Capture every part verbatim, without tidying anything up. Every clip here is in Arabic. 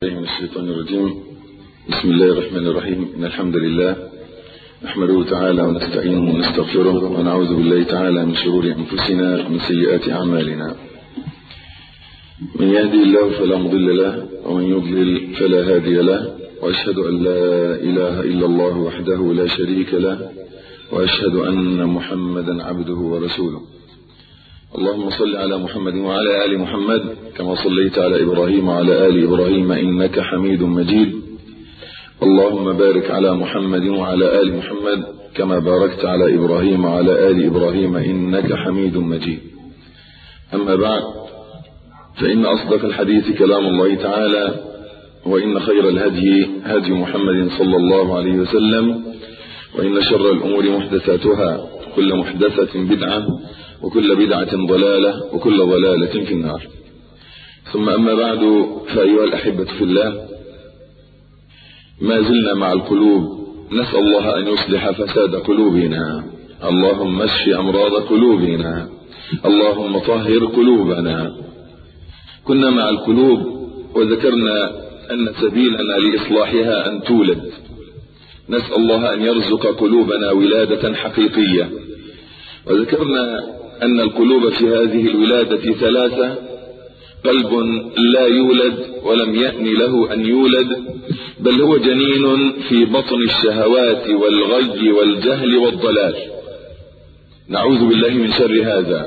من الشيطان الرجيم. بسم الله الرحمن الرحيم. إن الحمد لله نحمده تعالى ونستعينه ونستغفره ونعوذ بالله تعالى من شرور أنفسنا ومن سيئات أعمالنا. من يهدي الله فلا مضل له ومن يضلل فلا هادي له، وأشهد أن لا إله إلا الله وحده لا شريك له، وأشهد أن محمدا عبده ورسوله. اللهم صل على محمد وعلى آل محمد كما صليت على إبراهيم وعلى آل إبراهيم إنك حميد مجيد. اللهم بارك على محمد وعلى آل محمد كما باركت على إبراهيم وعلى آل إبراهيم إنك حميد مجيد. أما بعد، فإن أصدق الحديث كلام الله تعالى، وإن خير الهدي هدي محمد صلى الله عليه وسلم، وإن شر الأمور محدثاتها، كل محدثة بدعة، وكل بدعة ضلالة، وكل ضلالة في النار. ثم أما بعد، فأيها الأحبة في الله، ما زلنا مع القلوب، نسأل الله أن يصلح فساد قلوبنا. اللهم اشف أمراض قلوبنا، اللهم طهر قلوبنا. كنا مع القلوب وذكرنا أن سبيلنا لإصلاحها أن تولد. نسأل الله أن يرزق قلوبنا ولادة حقيقية. وذكرنا أن القلوب في هذه الولادة ثلاثة: قلب لا يولد ولم يأن له أن يولد، بل هو جنين في بطن الشهوات والغي والجهل والضلال، نعوذ بالله من شر هذا.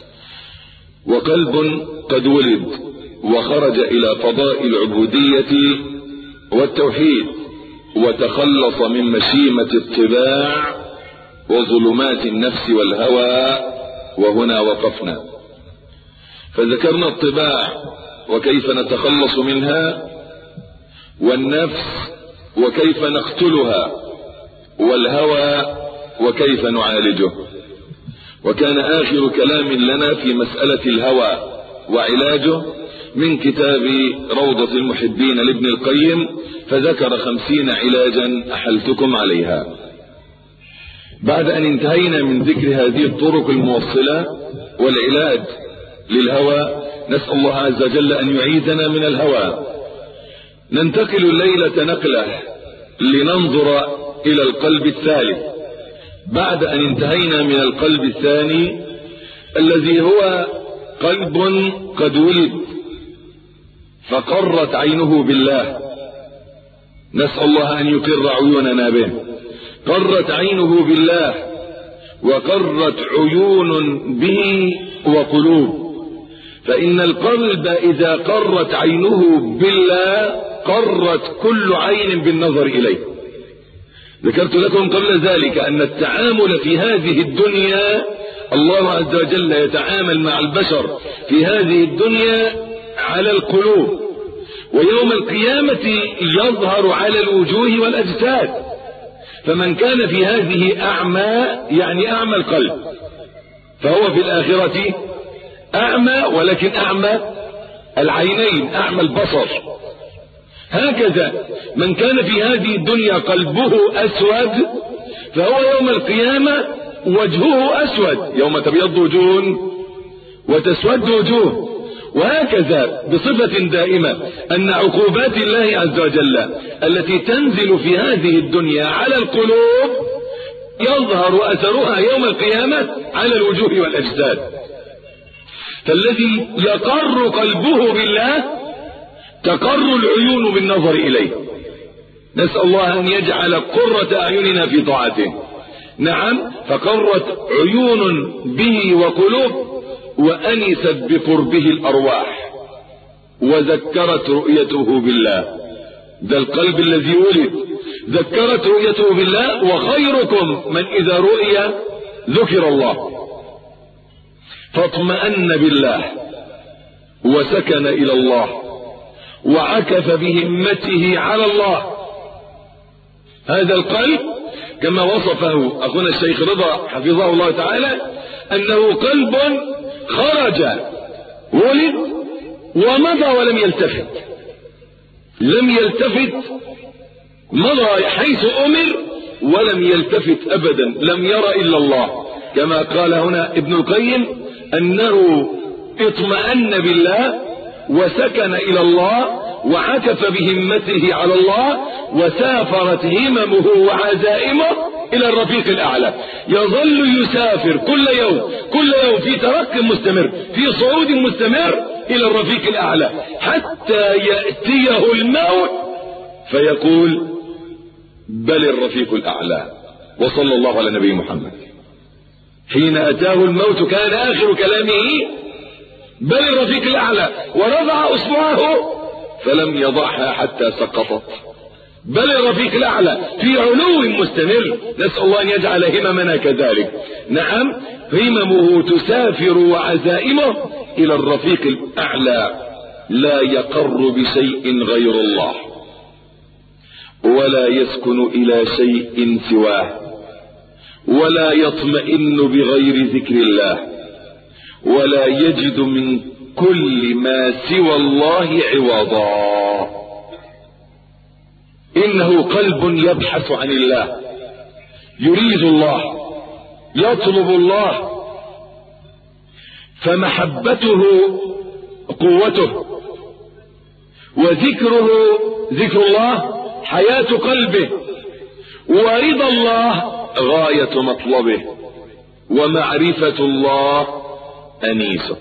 وقلب قد ولد وخرج إلى فضاء العبودية والتوحيد، وتخلص من مشيمة الطباع وظلمات النفس والهوى. وهنا وقفنا، فذكرنا الطباع وكيف نتخلص منها، والنفس وكيف نقتلها، والهوى وكيف نعالجه. وكان آخر كلام لنا في مسألة الهوى وعلاجه من كتاب روضة المحبين لابن القيم، فذكر خمسين علاجا أحلتكم عليها. بعد أن انتهينا من ذكر هذه الطرق الموصلة والعلاج للهوى، نسأل الله عز وجل أن يعيذنا من الهوى. ننتقل الليلة نقلة لننظر إلى القلب الثالث، بعد أن انتهينا من القلب الثاني الذي هو قلب قد ولد فقرت عينه بالله. نسأل الله أن يقر عيوننا به. قرت عينه بالله، وقرت عيون به وقلوب. فإن القلب إذا قرت عينه بالله قرت كل عين بالنظر إليه. ذكرت لكم قبل ذلك أن التعامل في هذه الدنيا، الله عز وجل يتعامل مع البشر في هذه الدنيا على القلوب، ويوم القيامة يظهر على الوجوه والأجساد. فمن كان في هذه أعمى، يعني أعمى القلب، فهو في الآخرة أعمى، ولكن أعمى العينين، أعمى البصر. هكذا من كان في هذه الدنيا قلبه أسود، فهو يوم القيامة وجهه أسود، يوم تبيض وجوه وتسود وجوه. وهكذا بصفة دائمة أن عقوبات الله عز وجل التي تنزل في هذه الدنيا على القلوب يظهر أثرها يوم القيامة على الوجوه والأجساد. فالذي يقر قلبه بالله تقر العيون بالنظر إليه. نسأل الله أن يجعل قرة أعيننا في طاعته. نعم، فقرت عيون به وقلوب، وأنست بقربه الأرواح، وذكرت رؤيته بالله. ده القلب الذي ولد، ذكرت رؤيته بالله. وخيركم من إذا رؤي ذكر الله فاطمأن بالله وسكن إلى الله وعكف بهمته على الله. هذا القلب كما وصفه أخونا الشيخ رضا حفظه الله تعالى، أنه قلب خرج ولد ومضى ولم يلتفت. لم يلتفت، مضى حيث أمر ولم يلتفت أبدا، لم يرى إلا الله. كما قال هنا ابن القيم أنه اطمأن بالله وسكن إلى الله وعكف بهمته على الله، وسافرت هممه وعزائمه إلى الرفيق الأعلى. يظل يسافر كل يوم كل يوم في ترقي مستمر، في صعود مستمر إلى الرفيق الأعلى، حتى يأتيه الموت فيقول بل الرفيق الأعلى. وصلى الله على نبي محمد. حين أتاه الموت كان آخر كلامه بل الرفيق الأعلى، ورفع أصبعه فلم يضعها حتى سقطت. بل الرفيق الأعلى في علو مستمر، نسأل الله أن يجعل هممنا كذلك. نعم، هممه تسافر وعزائمه إلى الرفيق الأعلى، لا يقر بشيء غير الله، ولا يسكن إلى شيء سواه، ولا يطمئن بغير ذكر الله، ولا يجد من كل ما سوى الله عوضا. إنه قلب يبحث عن الله، يريد الله، يطلب الله، فمحبته قوته، وذكره ذكر الله حياة قلبه، ورضا الله غاية مطلبه، ومعرفة الله أنيسه.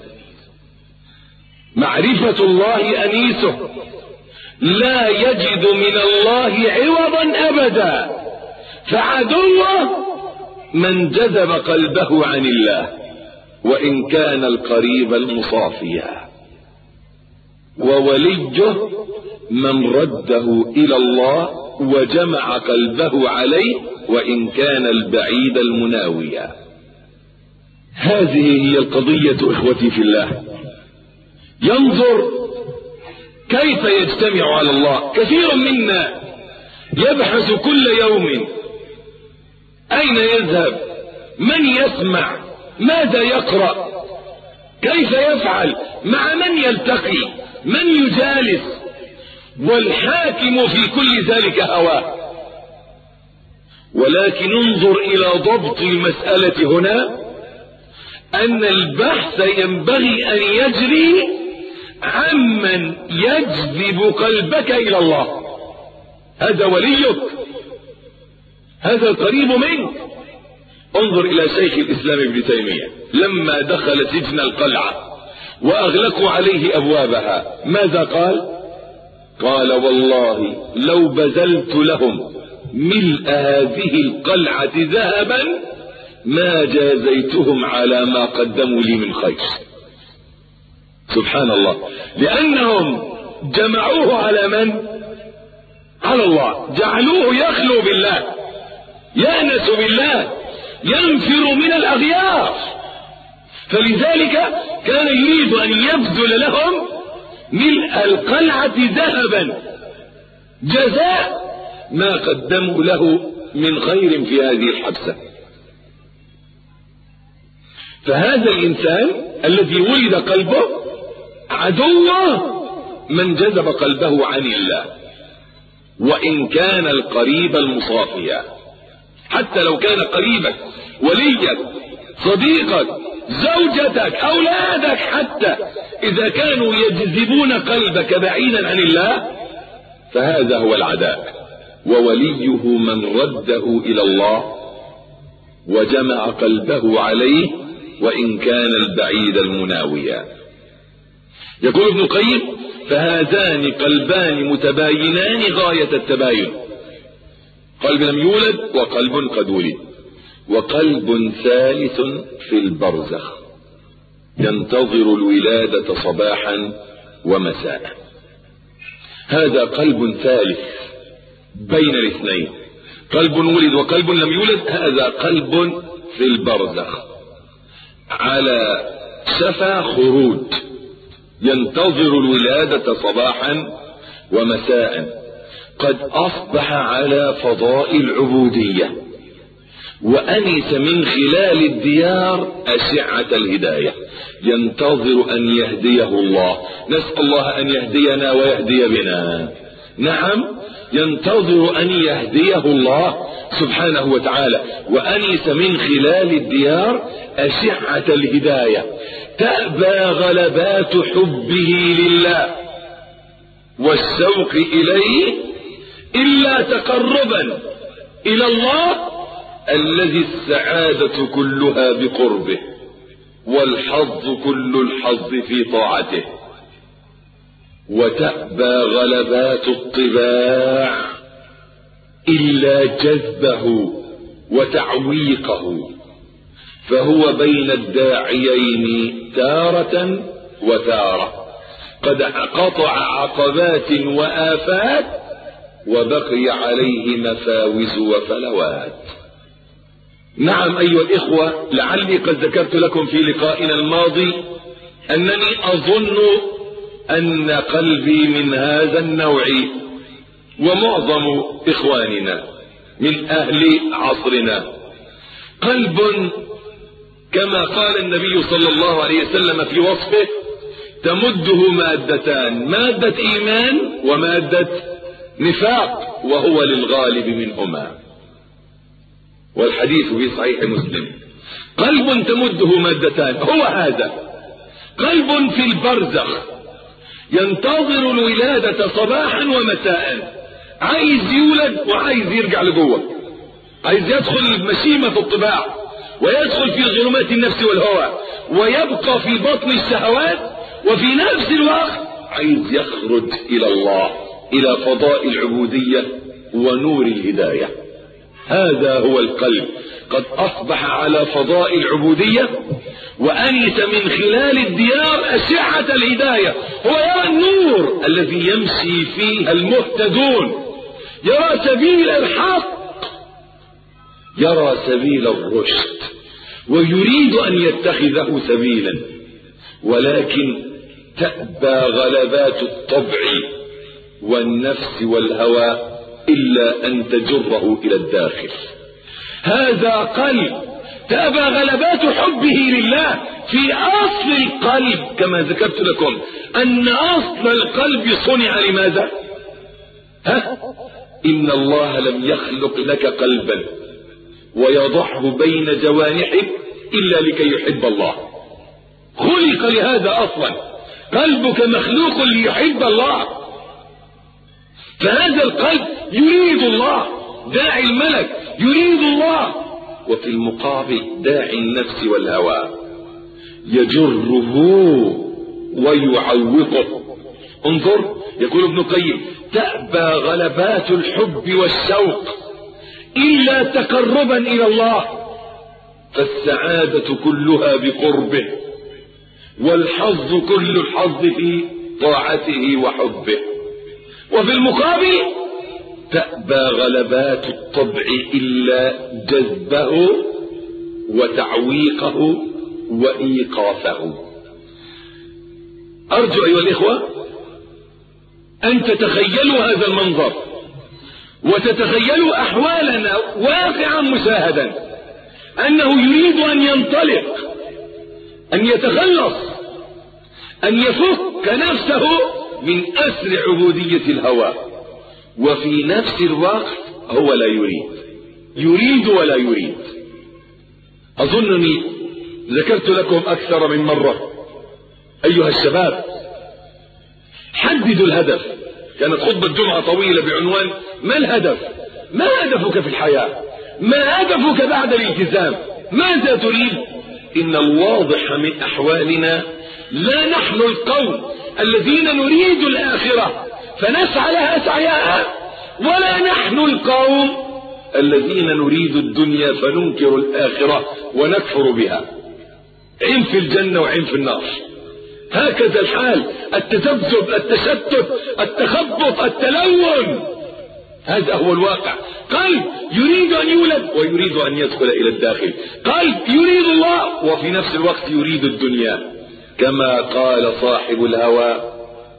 معرفة الله أنيسه، لا يجد من الله عوضا أبدا. فعدوه من جذب قلبه عن الله، وإن كان القريب المصافيا، ووليه من رده إلى الله وجمع قلبه عليه، وإن كان البعيد المناويا. هذه هي القضية إخوتي في الله. ينظر كيف يجتمع على الله. كثير منا يبحث كل يوم أين يذهب، من يسمع، ماذا يقرأ، كيف يفعل، مع من يلتقي، من يجالس، والحاكم في كل ذلك هواه. ولكن انظر إلى ضبط المسألة هنا، أن البحث ينبغي أن يجري عمن يجذب قلبك إلى الله. هذا وليك، هذا القريب منك. انظر إلى شيخ الإسلام ابن تيمية لما دخل سجن القلعة وأغلقوا عليه أبوابها، ماذا قال؟ قال والله لو بذلت لهم ملء هذه القلعة ذهبا ما جازيتهم على ما قدموا لي من خير. سبحان الله، لأنهم جمعوه على من؟ على الله، جعلوه يخلو بالله، يأنس بالله، ينفر من الأغيار. فلذلك كان يريد أن يبذل لهم ملء القلعة ذهبا جزاء ما قدموا له من خير في هذه الحبسة. فهذا الإنسان الذي ولد قلبه عدوه من جذب قلبه عن الله، وإن كان القريب المصافيا. حتى لو كان قريبك، وليك، صديقك، زوجتك، أولادك، حتى إذا كانوا يجذبون قلبك بعيدا عن الله، فهذا هو العداء. ووليه من رده إلى الله وجمع قلبه عليه، وإن كان البعيد المناويا. يقول ابن القيم فهذان قلبان متباينان غاية التباين، قلب لم يولد وقلب قد ولد، وقلب ثالث في البرزخ ينتظر الولادة صباحا ومساء. هذا قلب ثالث بين الاثنين، قلب ولد وقلب لم يولد. هذا قلب في البرزخ على شفا خروج، ينتظر الولادة صباحا ومساء، قد أصبح على فضاء العبودية، وأنس من خلال الديار أشعة الهداية، ينتظر أن يهديه الله. نسأل الله أن يهدينا ويهدي بنا. نعم، ينتظر أن يهديه الله سبحانه وتعالى، وأنس من خلال الديار أشعة الهداية، تأبى غلبات حبه لله، والشوق إليه إلا تقربا إلى الله الذي السعادة كلها بقربه والحظ كل الحظ في طاعته. وتأبى غلبات الطباع إلا جذبه وتعويقه، فهو بين الداعيين تارة وتارة، قد قطع عقبات وآفات وبقي عليه مفاوز وفلوات. نعم أيها الإخوة، لعلي قد ذكرت لكم في لقائنا الماضي أنني أظن أن قلبي من هذا النوع، ومعظم إخواننا من أهل عصرنا قلب كما قال النبي صلى الله عليه وسلم في وصفه: تمده مادتان، مادة إيمان ومادة نفاق، وهو للغالب منهما، والحديث في صحيح مسلم. قلب تمده مادتان، هو هذا قلب في البرزخ ينتظر الولادة صباحا ومساء، عايز يولد وعايز يرجع لجوه، عايز يدخل مشيمة الطباع ويدخل في ظلمات النفس والهوى ويبقى في بطن الشهوات، وفي نفس الوقت عايز يخرج إلى الله، إلى فضاء العبودية ونور الهداية. هذا هو القلب، قد أصبح على فضاء العبودية وأنس من خلال الديار أشعة الهداية. هو يرى النور الذي يمشي فيه المهتدون، يرى سبيل الحق، يرى سبيل الرشد، ويريد أن يتخذه سبيلا، ولكن تأبى غلبات الطبع والنفس والهوى إلا أن تجره إلى الداخل. هذا قلب تأبى غلبات حبه لله. في أصل القلب كما ذكرت لكم أن أصل القلب صنع لماذا؟ ها؟ إن الله لم يخلق لك قلبا ويضعه بين جوانحك إلا لكي يحب الله. خلق لهذا أصلا، قلبك مخلوق ليحب الله، فهذا القلب يريد الله، داعي الملك يريد الله، وفي المقابل داعي النفس والهوى يجره ويعوقه. انظر، يقول ابن القيم: تأبى غلبات الحب والشوق إلا تقربا إلى الله، فالسعادة كلها بقربه، والحظ كل الحظ في طاعته وحبه. وفي المقابل تأبى غلبات الطبع إلا جذبه وتعويقه وإيقافه. أرجو أيها الإخوة أن تتخيلوا هذا المنظر وتتخيلوا أحوالنا واقعا مشاهدا، أنه يريد أن ينطلق، أن يتخلص، أن يفك نفسه من أسر عبودية الهوى، وفي نفس الوقت هو لا يريد، يريد ولا يريد. أظنني ذكرت لكم أكثر من مرة أيها الشباب: حددوا الهدف. كانت خطبة جمعة طويلة بعنوان: ما الهدف؟ ما هدفك في الحياة؟ ما هدفك بعد الالتزام؟ ماذا تريد؟ إن الواضح من أحوالنا لا نحن القوم الذين نريد الآخرة فنسعى لها سعيها، ولا نحن القوم الذين نريد الدنيا فننكر الآخرة ونكفر بها. عين في الجنة وعين في النار، هكذا الحال، التذبذب، التشتت، التخبط، التلون، هذا هو الواقع. قلب يريد أن يولد ويريد أن يدخل إلى الداخل، قلب يريد الله وفي نفس الوقت يريد الدنيا، كما قال صاحب الهوى: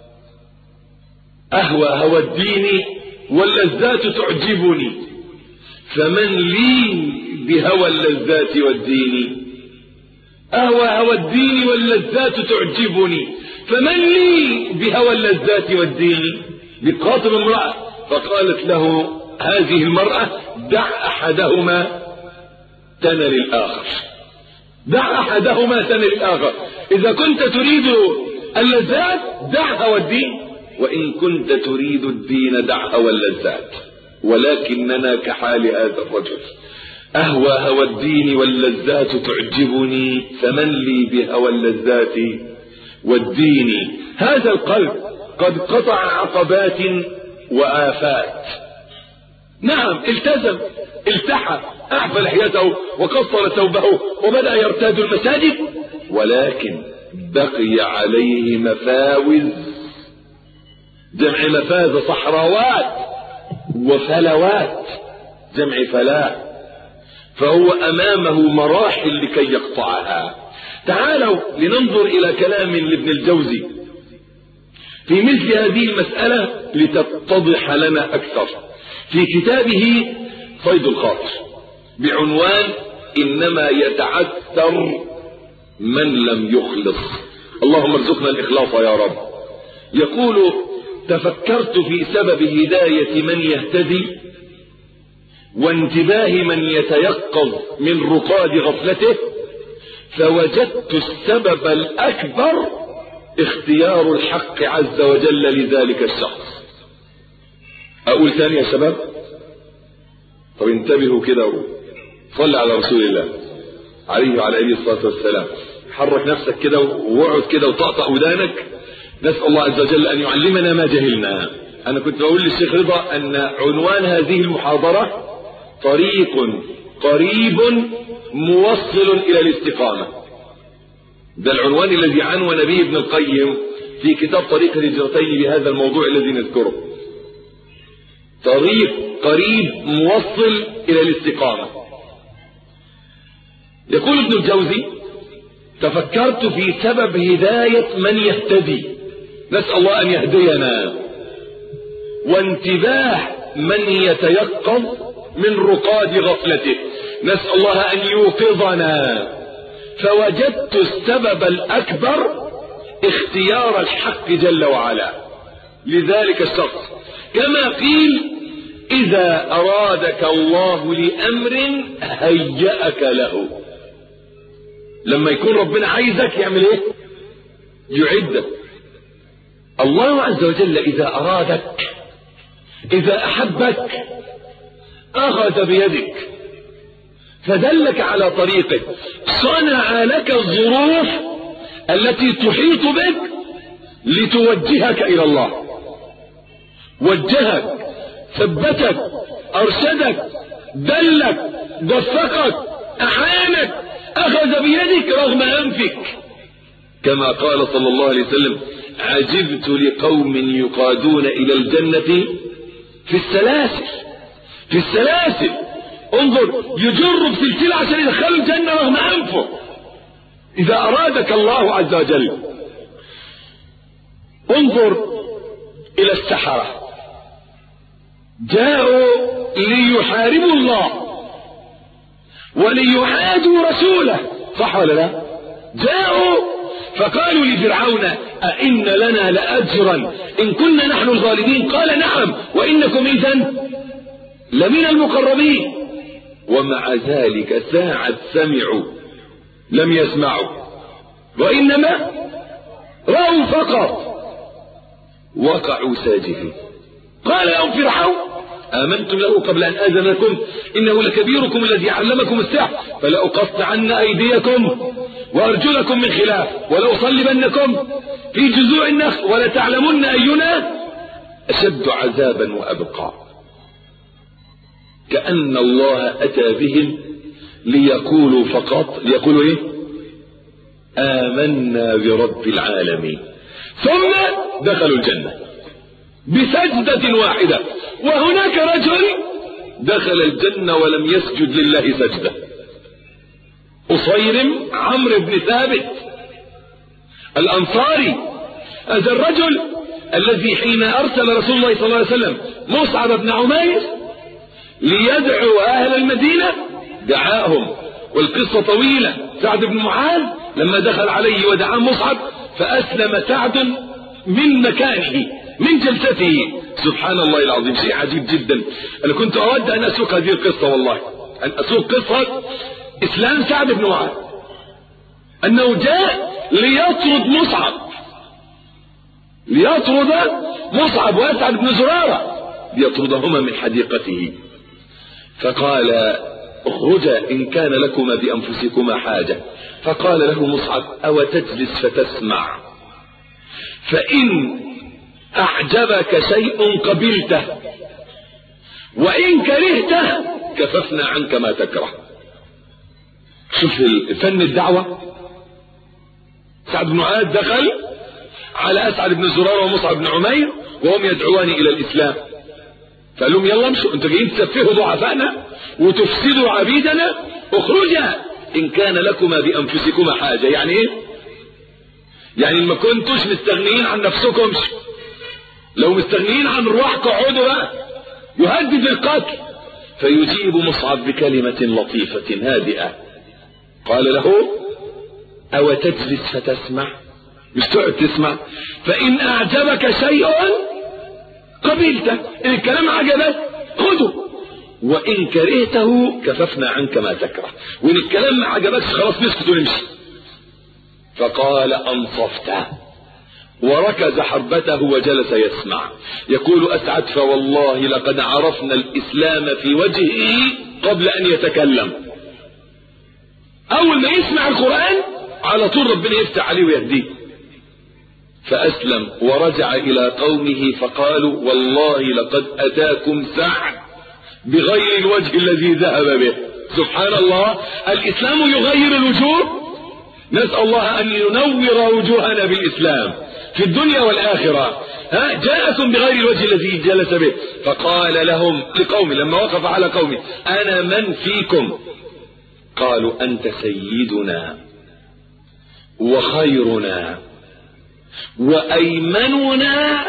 أهوى هوى الدين واللذات تعجبني، فمن لي بهوى اللذات والدين. أهوى هوى الدين واللذات تعجبني، فمن لي بهوى اللذات والدين. بخاطب امرأة فقالت له هذه المرأة: دع أحدهما تنل الآخر، دع أحدهما تنل الآخر. إذا كنت تريد اللذات دع هوى الدين وإن كنت تريد الدين دع هوى اللذات، ولكننا كحال هذا الرجل، أهوى هوى الدين واللذات تعجبني، فمن لي بهوى اللذات والدين. هذا القلب قد قطع عقبات وآفات. نعم التزم، التحى، أعفى لحيته وقصر ثوبه وبدأ يرتاد المساجد، ولكن بقي عليه مفاوز، جمع مفاز صحراوات، وفلوات جمع فلاة، فهو أمامه مراحل لكي يقطعها. تعالوا لننظر إلى كلام لابن الجوزي في مثل هذه المسألة لتتضح لنا أكثر في كتابه صيد الخاطر بعنوان إنما يتعثر من لم يخلص. اللهم ارزقنا الإخلاص يا رب. يقول: تفكرت في سبب هداية من يهتدي وانتباه من يتيقظ من رقاد غفلته، فوجدت السبب الأكبر اختيار الحق عز وجل لذلك الشخص. أقول ثاني يا شباب؟ طب انتبهوا كده وصل على رسول الله عليه وعلى آله الصلاة والسلام. حرك نفسك كده ووعد كده وطقطق ودانك. نسأل الله عز وجل أن يعلمنا ما جهلنا. أنا كنت بقول للشيخ رضا أن عنوان هذه المحاضرة طريق قريب موصل إلى الاستقامة. ده العنوان الذي عنون به ابن القيم في كتاب طريق الهجرتين بهذا الموضوع الذي نذكره. طريق قريب موصل إلى الاستقامة. يقول ابن الجوزي: تفكرت في سبب هداية من يهتدي، نسأل الله أن يهدينا، وانتباه من يتيقظ من رقاد غفلته، نسأل الله أن يوقظنا، فوجدت السبب الأكبر اختيار الحق جل وعلا لذلك الشخص. كما قيل: إذا أرادك الله لأمر هيأك له. لما يكون ربنا عايزك يعمل ايه؟ يعدك. الله عز وجل إذا أرادك، إذا أحبك، أخذ بيدك فدلك على طريقه، صنع لك الظروف التي تحيط بك لتوجهك إلى الله. وجهك، ثبتك، أرشدك، دلك، وفقك، أعانك، أخذ بيدك رغم أنفك، كما قال صلى الله عليه وسلم: عجبت لقوم يقادون إلى الجنة في السلاسل. في السلاسل، انظر، يجر بسلسلة عشان يدخل الجنة رغم أنفه. إذا أرادك الله عز وجل. انظر إلى السحرة، جاءوا ليحاربوا الله وليعادوا رسوله، صح ولا لا؟ جاءوا فقالوا لفرعون: أئن لنا لأجرا إن كنا نحن الغالبين؟ قال: نعم، وإنكم إذن لمن المقربين. ومع ذلك ساعة سمعوا لم يسمعوا، وإنما رأوا فقط، وقعوا ساجدين. قال لهم فرعون: آمنتم له قبل أن آذن لكم إنه لكبيركم الذي علمكم السحر فلأقطعن أيديكم وأرجلكم من خلاف ولأصلبنكم في جذوع النخل ولتعلمن أينا أشد عذابا وأبقى. كأن الله أتى بهم ليقولوا فقط، ليقولوا إيه؟ آمنا برب العالمين، ثم دخلوا الجنة بسجدة واحدة. وهناك رجل دخل الجنة ولم يسجد لله سجدة، أصيرم عمرو بن ثابت الأنصاري. هذا الرجل الذي حين أرسل رسول الله صلى الله عليه وسلم مصعب بن عمير ليدعو أهل المدينة دعاهم، والقصة طويلة. سعد بن معاذ لما دخل عليه ودعاه مصعب فأسلم سعد من مكانه من جلسته. سبحان الله العظيم، شيء عجيب جدا. أنا كنت أود أن أسوق هذه القصة، والله أن أسوق قصة إسلام سعد بن معاذ، أنه جاء ليطرد مصعب، ليطرد مصعب وأسعد بن زرارة ليطردهما من حديقته، فقال اخرجا إن كان لكما بأنفسكما حاجة. فقال له مصعب أو تجلس فتسمع، فإن أعجبك شيء قبلته وإن كرهته كففنا عنك ما تكره. شوف فن الدعوة. سعد بن معاذ دخل على أسعد بن زرارة ومصعب بن عمير وهم يدعوان إلى الإسلام، فقال لهم يلا امشوا، انتوا جايين تسفهوا ضعفائنا وتفسدوا عبيدنا، اخرجا إن كان لكما بأنفسكما حاجة. يعني ايه؟ يعني ما كنتوش مستغنيين عن نفسكم، لو مستغنيين عن رواحكم اقعدوا بقى. يهدد بالقتل، فيجيب مصعب بكلمة لطيفة هادئة، قال له أو تجلس فتسمع، مش تقعد تسمع، فإن أعجبك شيء قبلته، إن الكلام عجبك خده، وإن كرهته كففنا عنك ما تكره، وإن الكلام ما عجبكش خلاص نسكت ونمشي. فقال أنصفته، وركز حربته وجلس يسمع. يقول أسعد فوالله لقد عرفنا الإسلام في وجهه قبل أن يتكلم. أول ما يسمع القرآن على طول ربنا يفتح عليه ويهديه. فأسلم ورجع إلى قومه فقالوا والله لقد أتاكم سعد بغير الوجه الذي ذهب به. سبحان الله، الإسلام يغير الوجوه. نسأل الله أن ينور وجوهنا بالإسلام في الدنيا والآخرة. ها جاءكم بغير الوجه الذي جلس به. فقال لهم لقوم لما وقف على قومه أنا من فيكم؟ قالوا أنت سيدنا وخيرنا وأيمننا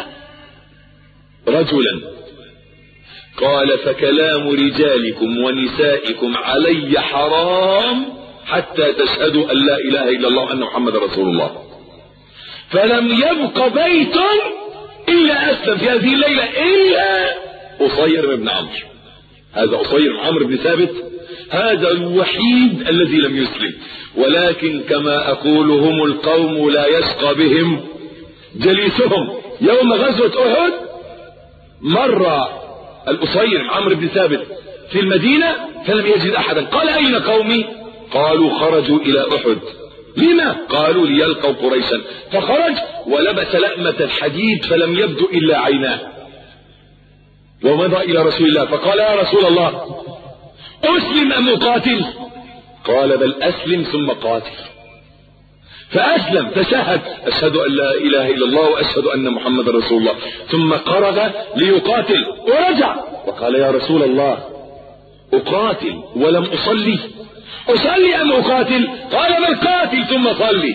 رجلا. قال فكلام رجالكم ونسائكم علي حرام حتى تشهدوا أن لا إله إلا الله وأن محمد رسول الله. فلم يبق بيت إلا أسلم في هذه الليلة إلا أصير بن عمرو. هذا أصير بن عمرو بن ثابت هذا الوحيد الذي لم يسلم. ولكن كما أقول هم القوم لا يشقى بهم جليسهم. يوم غزوة أحد مر الأصير بن عمرو بن ثابت في المدينة فلم يجد أحدا. قال أين قومي؟ قالوا خرجوا إلى أحد. لما؟ قالوا ليلقوا قريشا. فخرج ولبس لأمة الحديد فلم يبدو إلا عيناه ومضى إلى رسول الله فقال يا رسول الله أسلم أم أقاتل؟ قال بل أسلم ثم قاتل. فأسلم تشهد أشهد أن لا إله إلا الله وأشهد أن محمد رسول الله ثم قرغ ليقاتل ورجع وقال يا رسول الله أقاتل ولم أصلي؟ أصلي أم أقاتل؟ قال بل قاتل ثم صلي.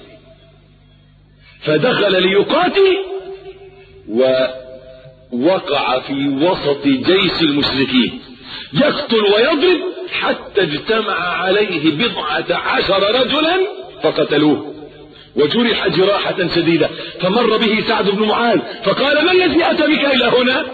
فدخل ليقاتل ووقع في وسط جيش المشركين يقتل ويضرب حتى اجتمع عليه بضعة عشر رجلا فقتلوه وجرح جراحة شديدة. فمر به سعد بن معاذ فقال ما الذي أتى بك إلى هنا؟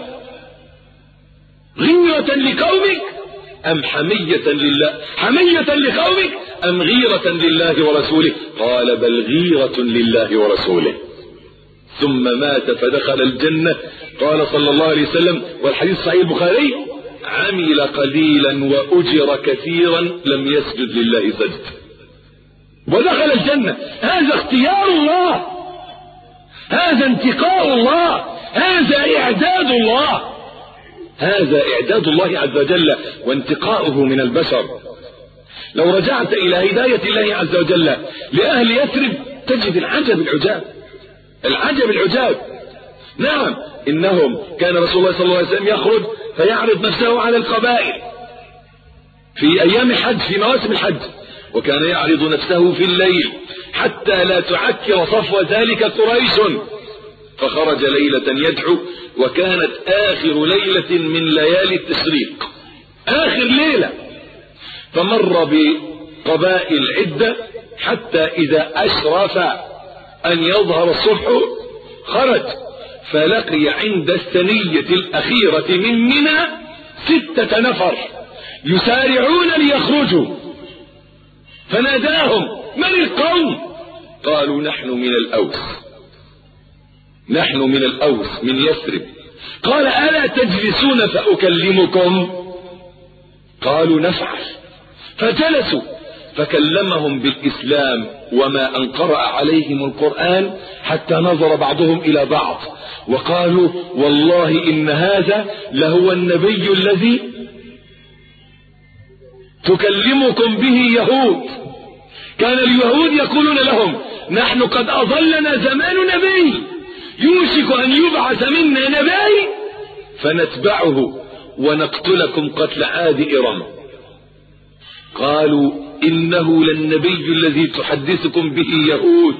غيرة لقومك أم حمية لله؟ حمية لقومك أم غيرة لله ورسوله؟ قال بل غيرة لله ورسوله. ثم مات فدخل الجنة. قال صلى الله عليه وسلم والحديث صحيح البخاري عمل قليلا وأجر كثيرا لم يسجد لله سجد ودخل الجنة. هذا اختيار الله، هذا انتقاء الله، هذا إعداد الله، هذا إعداد الله عز وجل وانتقاؤه من البشر. لو رجعت إلى هداية الله عز وجل لأهل يثرب تجد العجب العجاب العجب العجاب. نعم إنهم كان رسول الله صلى الله عليه وسلم يخرج فيعرض نفسه على القبائل في أيام الحج في مواسم الحج وكان يعرض نفسه في الليل حتى لا تعكر صفو ذلك قريش. فخرج ليلة يدعو وكانت آخر ليلة من ليالي التشريق آخر ليلة. فمر بقبائل عدة حتى إذا أشرف أن يظهر الصبح خرج فلقي عند الثنية الأخيرة من منى ستة نفر يسارعون ليخرجوا فناداهم من القوم؟ قالوا نحن من الأوس نحن من الأوس من يثرب. قال ألا تجلسون فأكلمكم؟ قالوا نفعل. فجلسوا فكلمهم بالإسلام وما أن قرأ عليهم القرآن حتى نظر بعضهم إلى بعض وقالوا والله إن هذا لهو النبي الذي تكلمكم به يهود. كان اليهود يقولون لهم نحن قد أضلنا زمان نبي يوشك أن يبعث منا نبي فنتبعه ونقتلكم قتل عاد إرم. قالوا إنه للنبي الذي تحدثكم به يهود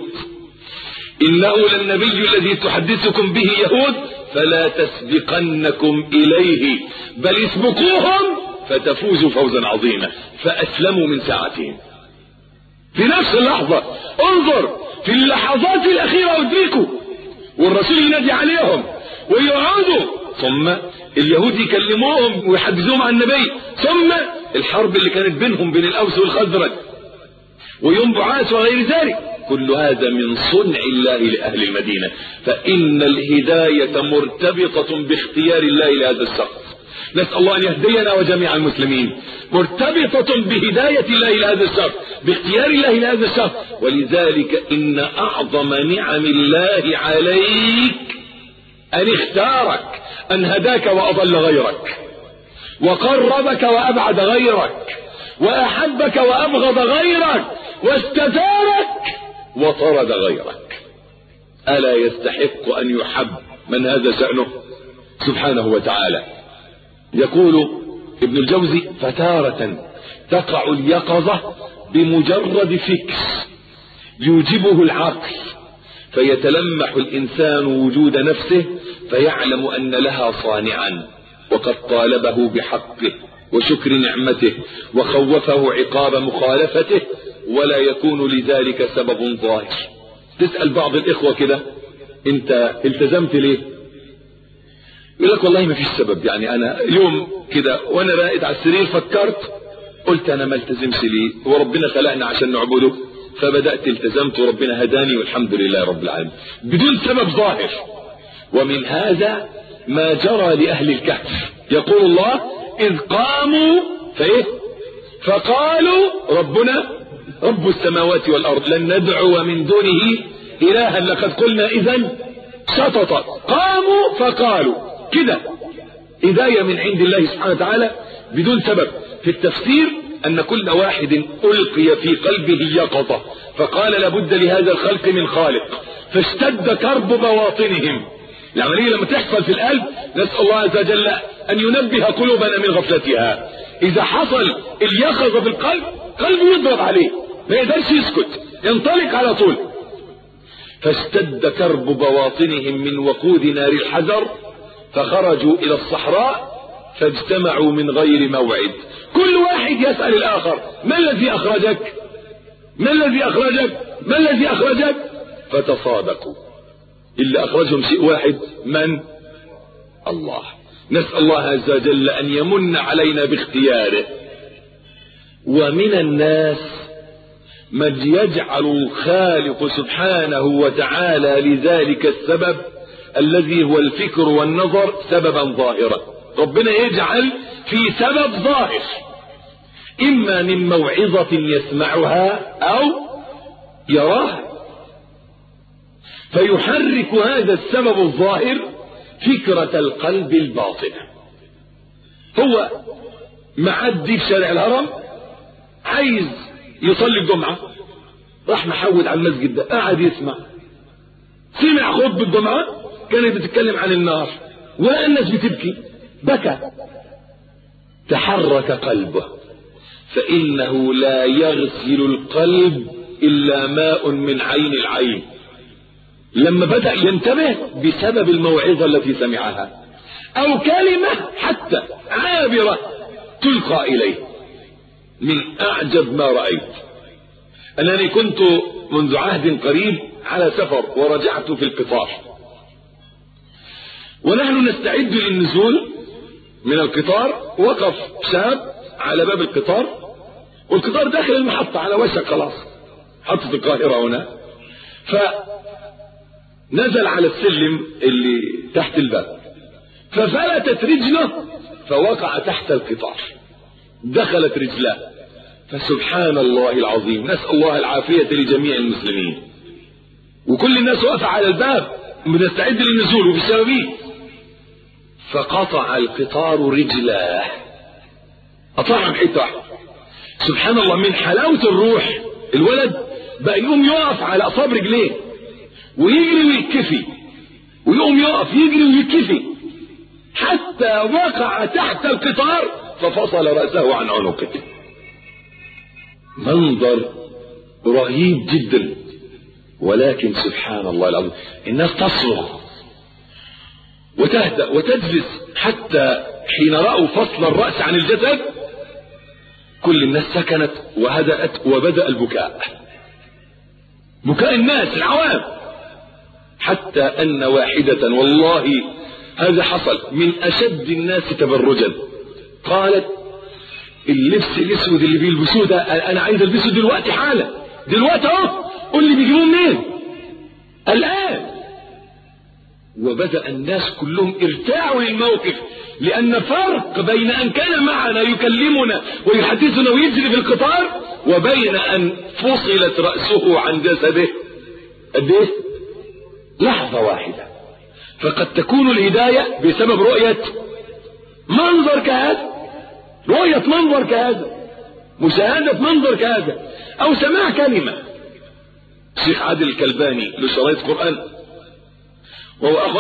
إنه للنبي الذي تحدثكم به يهود فلا تسبقنكم إليه بل اسبقوهم فتفوزوا فوزا عظيما. فأسلموا من ساعتهم في نفس اللحظة. انظر في اللحظات الأخيرة أدركوا والرسول ينادي عليهم ويقعدوا ثم اليهود يكلموهم ويحدثوهم عن النبي ثم الحرب اللي كانت بينهم بين الأوس والخزرج ويوم بعاث وغير ذلك. كل هذا من صنع الله لأهل المدينة. فإن الهداية مرتبطة باختيار الله لهذا الشخص. نسأل الله أن يهدينا وجميع المسلمين. مرتبطة بهداية الله لهذا الشخص باختيار الله لهذا الشخص. ولذلك إن أعظم نعم الله عليك أن اختارك أن هداك وأضل غيرك وقربك وأبعد غيرك وأحبك وأبغض غيرك واستثارك وطرد غيرك. ألا يستحق أن يحب من هذا شأنه سبحانه وتعالى. يقول ابن الجوزي فتارة تقع اليقظة بمجرد فكر يوجبه العقل فيتلمح الإنسان وجود نفسه فيعلم أن لها صانعا وقد طالبه بحقه وشكر نعمته وخوفه عقاب مخالفته ولا يكون لذلك سبب ظاهر. تسأل بعض الإخوة كده انت التزمت ليه؟ يقول لك والله ما فيش سبب. يعني انا يوم كده وانا راقد على السرير فكرت قلت انا ما التزمش ليه وربنا خلقنا عشان نعبده فبدأت التزمت وربنا هداني والحمد لله رب العالمين بدون سبب ظاهر. ومن هذا ما جرى لأهل الكهف. يقول الله إذ قاموا فإيه فقالوا ربنا رب السماوات والأرض لن ندعو من دونه إلها لقد قلنا إذن شططا. قاموا فقالوا كده هداية من عند الله سبحانه وتعالى بدون سبب. في التفسير أن كل واحد ألقي في قلبه يقظة فقال لابد لهذا الخلق من خالق فاشتد كرب بواطنهم. العملية لما تحصل في القلب نسأل الله عز وجل أن ينبه قلوبنا من غفلتها. إذا حصل اليقظة في القلب قلبه يضغط عليه ما يقدرش يسكت ينطلق على طول. فاشتد كرب بواطنهم من وقود نار الحذر فخرجوا إلى الصحراء فاجتمعوا من غير موعد. كل واحد يسأل الآخر ما الذي أخرجك ما الذي أخرجك ما الذي أخرجك فتصادقوا. اللي أخرجهم شيء واحد من الله. نسأل الله عز وجل أن يمن علينا باختياره. ومن الناس من يجعل الخالق سبحانه وتعالى لذلك السبب الذي هو الفكر والنظر سببا ظاهرا. ربنا يجعل في سبب ظاهر إما من موعظة يسمعها أو يراها فيحرك هذا السبب الظاهر فكرة القلب الباطنة. هو معدي في شارع الهرم عايز يصلي الجمعة راح محود على المسجد ده قاعد يسمع سمع خطبة الجمعة كانت بتتكلم عن النار والناس بتبكي بكى تحرك قلبه. فإنه لا يغسل القلب إلا ماء من عين العين. لما بدأ ينتبه بسبب الموعظة التي سمعها أو كلمة حتى عابرة تلقى إليه. من أعجب ما رأيت أنني كنت منذ عهد قريب على سفر ورجعت في القطار ونحن نستعد للنزول من القطار وقف شاب على باب القطار والقطار داخل المحطة على وشك خلاص محطة القاهرة هنا. نزل على السلم اللي تحت الباب ففلتت رجله فوقع تحت القطار، دخلت رجلاه. فسبحان الله العظيم، نسأل الله العافية لجميع المسلمين، وكل الناس واقفة على الباب بنستعد للنزول وبالشبابيك، فقطع القطار رجلاه، قطعهم حتة واحدة. سبحان الله، من حلاوة الروح الولد بقى يقوم يقف على أصابع رجليه ويجري ويتكفي، ويقوم يقف يجري ويتكفي حتى وقع تحت القطار ففصل رأسه عن عنقه. منظر رهيب جدا، ولكن سبحان الله العظيم الناس تصرخ وتهدأ وتجلس، حتى حين رأوا فصل الرأس عن الجسد كل الناس سكنت وهدأت وبدأ البكاء، بكاء الناس العوام، حتى أن واحدة والله هذا حصل من أشد الناس تبرجا قالت اللبس الاسود اللي بيلبسوه ده انا عايز البسه دلوقتي حالا، دلوقتي اهو، قول لي بيجيبوه منين الان. وبدأ الناس كلهم ارتاعوا للموقف، لأن فرق بين أن كان معنا يكلمنا ويحدثنا ويجري في القطار وبين أن فصلت رأسه عن جسده قد ايه؟ لحظة واحدة. فقد تكون الهداية بسبب رؤية منظر كهذا، رؤية منظر كهذا، مشاهدة منظر كهذا، أو سماع كلمة. الشيخ عادل الكلباني له شرايط قرآن وهو أخ،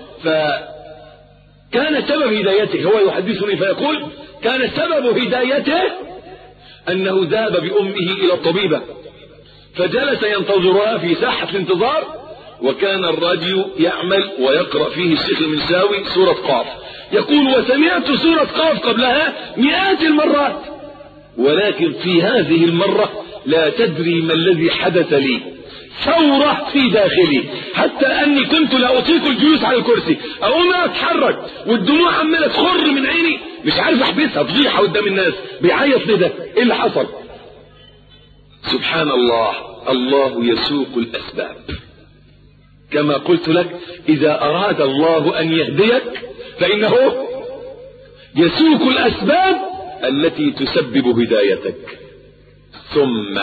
فكان سبب هدايته، هو يحدثني فيقول كان سبب هدايته أنه ذهب بأمه إلى الطبيبة فجلس ينتظرها في ساحة الانتظار، وكان الراديو يعمل ويقرأ فيه الشيخ المنشاوي سورة قاف، يقول وسمعت سورة قاف قبلها مئات المرات، ولكن في هذه المرة لا تدري ما الذي حدث لي، ثورة في داخلي حتى أني كنت لا أطيق الجلوس على الكرسي، أقوم أتحرك والدموع عمالة تخر من عيني، مش عارف أحبسها، فضيحة قدام الناس، بيعيط لده، إيه اللي حصل؟ سبحان الله، الله يسوق الأسباب. كما قلت لك إذا أراد الله أن يهديك فإنه يسوق الأسباب التي تسبب هدايتك. ثم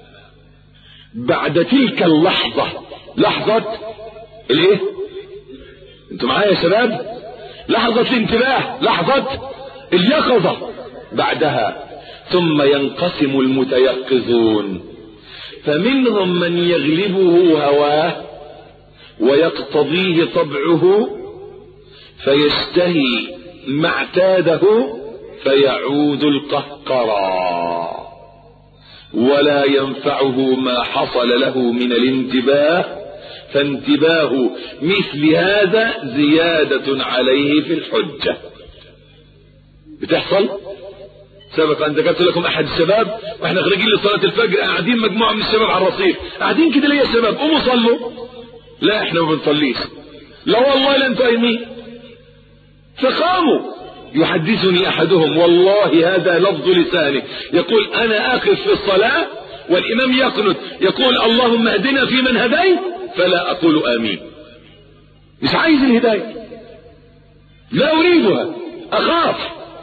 بعد تلك اللحظة، لحظة الايه؟ انتوا معايا يا شباب؟ لحظة الانتباه، لحظة اليقظة. بعدها ثم ينقسم المتيقظون، فمنهم من يغلبه هواه ويقتضيه طبعه فيشتهي ما اعتاده فيعود القهقرى، ولا ينفعه ما حصل له من الانتباه، فانتباه مثل هذا زيادة عليه في الحجة. بتحصل؟ سبق أن ذكرت لكم أحد الشباب وإحنا خارجين لصلاة الفجر، قاعدين مجموعة من الشباب على الرصيف، قاعدين كده ليه يا شباب؟ قوموا صلوا. لا إحنا ما بنصليش. لا والله لا أنتوا قايمين. فقاموا. يحدثني أحدهم والله هذا لفظ لساني، يقول أنا آخذ في الصلاة والإمام يقنت يقول اللهم اهدنا في من هديت فلا أقول آمين. مش عايز الهداية، لا أريدها، أخاف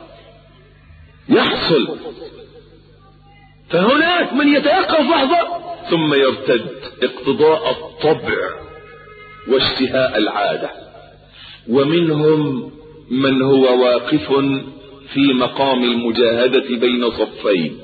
يحصل. فهناك من يتيقظ لحظة ثم يرتد اقتضاء الطبع واشتهاء العادة، ومنهم من هو واقف في مقام المجاهدة بين صفين،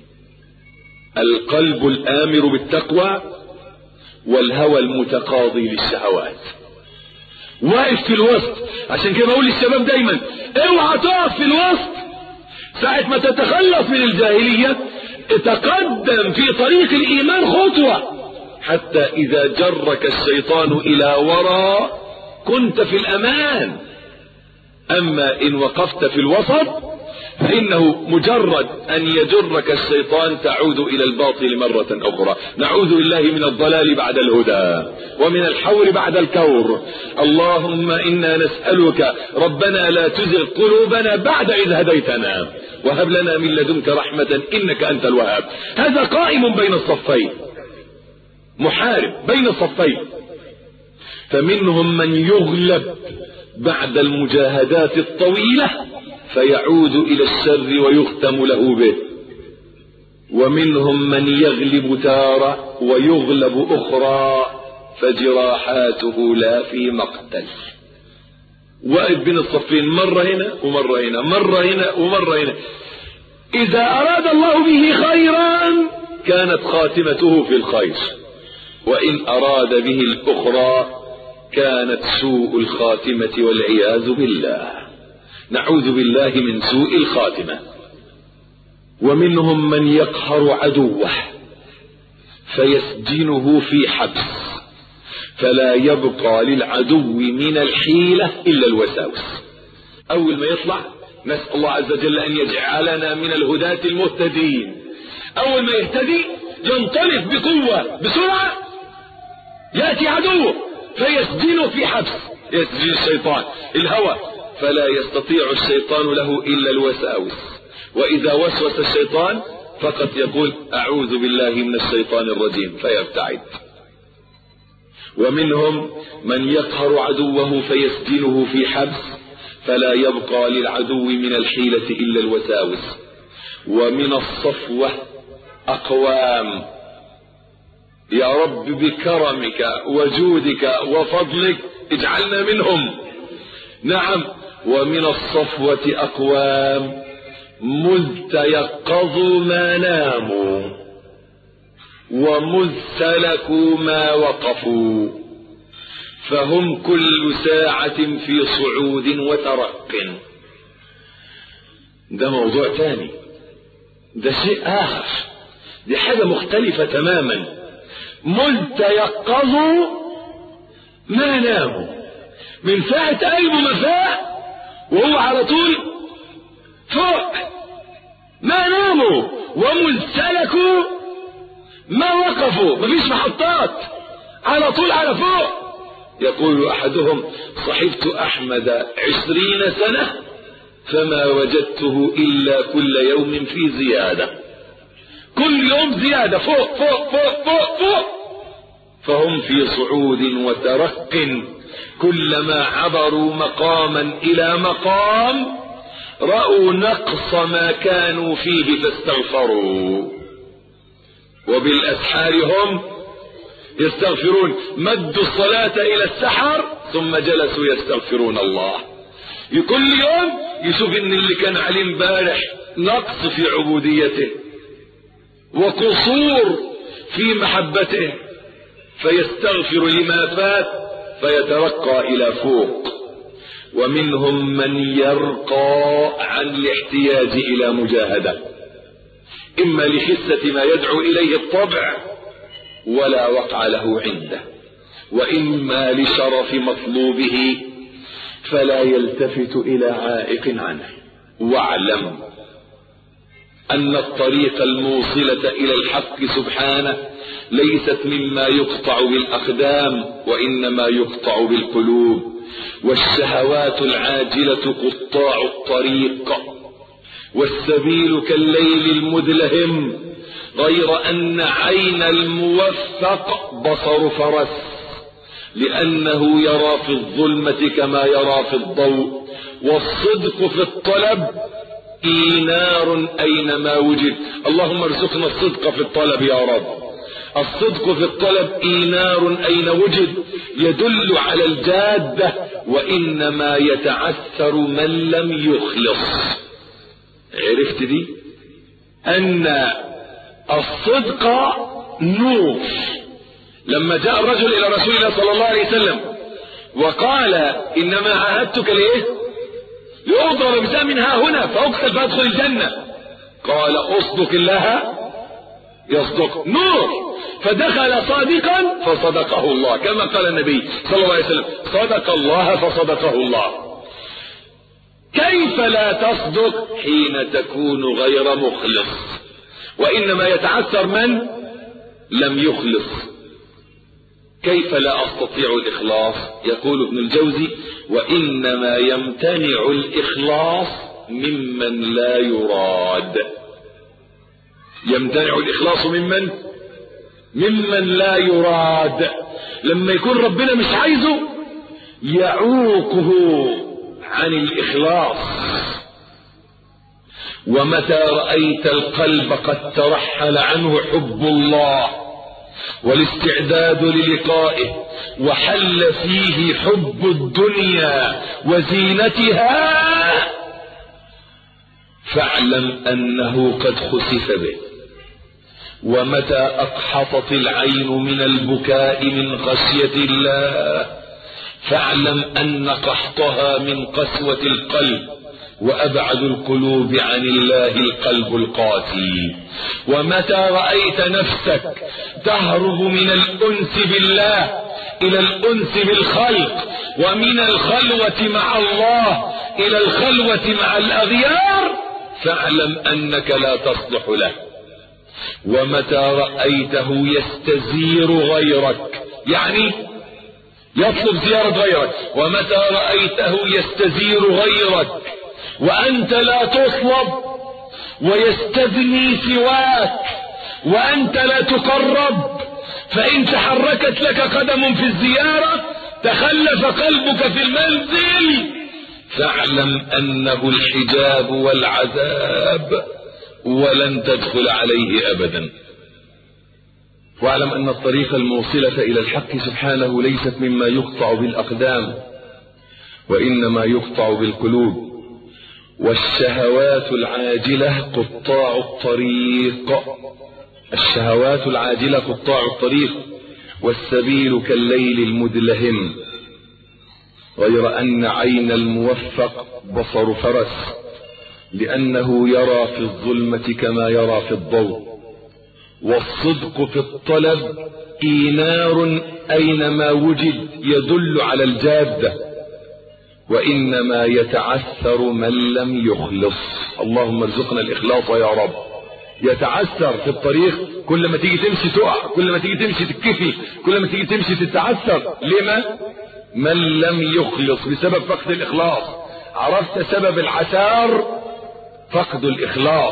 القلب الآمر بالتقوى والهوى المتقاضي للشهوات، واقف في الوسط. عشان كده بقول للشباب دايما اوعى تقف في الوسط، ساعة ما تتخلص من الجاهلية تقدم في طريق الإيمان خطوة، حتى إذا جرك الشيطان إلى وراء كنت في الأمان. أما إن وقفت في الوسط فإنه مجرد أن يجرك الشيطان تعود إلى الباطل مرة أخرى. نعوذ بالله من الضلال بعد الهدى ومن الحور بعد الكور. اللهم إنا نسألك ربنا لا تزغ قلوبنا بعد إذ هديتنا وهب لنا من لدنك رحمة إنك أنت الوهاب. هذا قائم بين الصفين، محارب بين الصفين، فمنهم من يغلب بعد المجاهدات الطويلة فيعود إلى الشر ويختم له به، ومنهم من يغلب تارة ويغلب أخرى فجراحاته لا في مقتل. واقف بين الصفين، مرة هنا ومرة هنا، مرة هنا ومرة هنا. إذا أراد الله به خيرا كانت خاتمته في الخير، وإن أراد به الأخرى كانت سوء الخاتمة والعياذ بالله. نعوذ بالله من سوء الخاتمة. ومنهم من يقهر عدوه فيسجنه في حبس فلا يبقى للعدو من الحيلة إلا الوساوس. أول ما يطلع نسأل الله عز وجل أن يجعلنا من الهداة المهتدين، أول ما يهتدي ينطلق بقوة بسرعة، يأتي عدوه فيسجنه في حبس، يسجن الشيطان الهوى، فلا يستطيع الشيطان له إلا الوساوس، وإذا وسوس الشيطان فقد يقول أعوذ بالله من الشيطان الرجيم فيبتعد. ومنهم من يقهر عدوه فيسجنه في حبس فلا يبقى للعدو من الحيلة إلا الوساوس. ومن الصفوة أقوام يا رب بكرمك وجودك وفضلك اجعلنا منهم. نعم، ومن الصفوة أقوام مذ تيقظوا ما ناموا ومذ سلكوا ما وقفوا، فهم كل ساعة في صعود وترق. ده موضوع تاني، ده شيء آخر، دي حاجة مختلفة تماما. مذ تيقظوا ما ناموا، من ساعة قلبه ما فاق وهو على طول فوق، ما ناموا. ومذ سلكوا ما وقفوا، مفيش محطات، على طول على فوق. يقول أحدهم صحبت أحمد عشرين سنة فما وجدته إلا كل يوم في زيادة، كل يوم زيادة، فوق فوق فوق فوق فوق. فهم في صعود وترق، كلما عبروا مقاما إلى مقام رأوا نقص ما كانوا فيه فاستغفروا، وبالأسحار هم يستغفرون. مدوا الصلاة إلى السحر ثم جلسوا يستغفرون الله. كل يوم يشوف ان اللي كان عليه امبارح نقص في عبوديته وقصور في محبته فيستغفر لما فات فيترقى إلى فوق. ومنهم من يرقى عن الاحتياج إلى مجاهدة، إما لخسة ما يدعو إليه الطبع ولا وقع له عنده، وإما لشرف مطلوبه فلا يلتفت إلى عائق عنه. واعلم أن الطريق الموصلة إلى الحق سبحانه ليست مما يقطع بالأقدام، وإنما يقطع بالقلوب، والشهوات العاجلة قطاع الطريق، والسبيل كالليل المدلهم، غير أن عين الموفق بصر فرس، لأنه يرى في الظلمة كما يرى في الضوء. والصدق في الطلب إينار أينما وجد. اللهم ارزقنا الصدق في الطلب يا رب. الصدق في الطلب إينار أين وجد، يدل على الجادة، وإنما يتعثر من لم يخلص. عرفت دي؟ أن الصدق نور. لما جاء الرجل إلى رسول الله صلى الله عليه وسلم وقال إنما عاهدتك ليه؟ لأضرب بسهم ها هنا فأقتل فأدخل الجنة. قال أصدق الله يصدق، نور. فدخل صادقا فصدقه الله، كما قال النبي صلى الله عليه وسلم صدق الله فصدقه الله. كيف لا تصدق حين تكون غير مخلص؟ وإنما يتعثر من لم يخلص. كيف لا أستطيع الإخلاص؟ يقول ابن الجوزي وإنما يمتنع الإخلاص ممن لا يراد. يمتنع الإخلاص ممن ممن لا يراد. لما يكون ربنا مش عايزه يعوقه عن الإخلاص. ومتى رأيت القلب قد ترحل عنه حب الله والاستعداد للقائه وحل فيه حب الدنيا وزينتها فاعلم أنه قد خسف به. ومتى أقحطت العين من البكاء من خشية الله فاعلم أن قحطها من قسوة القلب، وأبعد القلوب عن الله القلب القاسي. ومتى رأيت نفسك تهرب من الأنس بالله إلى الأنس بالخلق، ومن الخلوة مع الله إلى الخلوة مع الأغيار، فاعلم أنك لا تصلح له. ومتى رأيته يستزير غيرك، يعني يطلب زيارة غيرك، ومتى رأيته يستزير غيرك وأنت لا تطلب ويستدني سواك وأنت لا تقرب، فإن تحركت لك قدم في الزيارة تخلف قلبك في المنزل، فاعلم أنه الحجاب والعذاب ولن تدخل عليه أبدا. واعلم أن الطريق الموصلة إلى الحق سبحانه ليست مما يقطع بالأقدام، وإنما يقطع بالقلوب. والشهوات العاجلة قطاع الطريق، الشهوات العاجلة قطاع الطريق، والسبيل كالليل المدلهم، غير أن عين الموفق بصر فرس، لأنه يرى في الظلمة كما يرى في الضوء. والصدق في الطلب إينار أينما وجد يدل على الجادة، وإنما يتعثر من لم يخلص. اللهم ارزقنا الإخلاص يا رب. يتعثر في الطريق، كل ما تيجي تمشي تقع، كل ما تيجي تمشي تتكفي، كل ما تيجي تمشي تتعثر. لما؟ من لم يخلص، بسبب فقد الإخلاص. عرفت سبب العثار؟ فقد الإخلاص.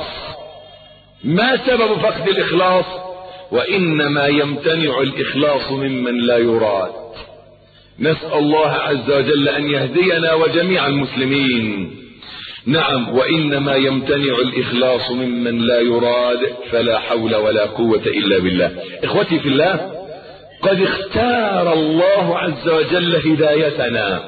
ما سبب فقد الإخلاص؟ وإنما يمتنع الإخلاص ممن لا يراد. نسأل الله عز وجل أن يهدينا وجميع المسلمين. نعم، وإنما يمتنع الإخلاص ممن لا يراد، فلا حول ولا قوة إلا بالله. إخوتي في الله، قد اختار الله عز وجل هدايتنا،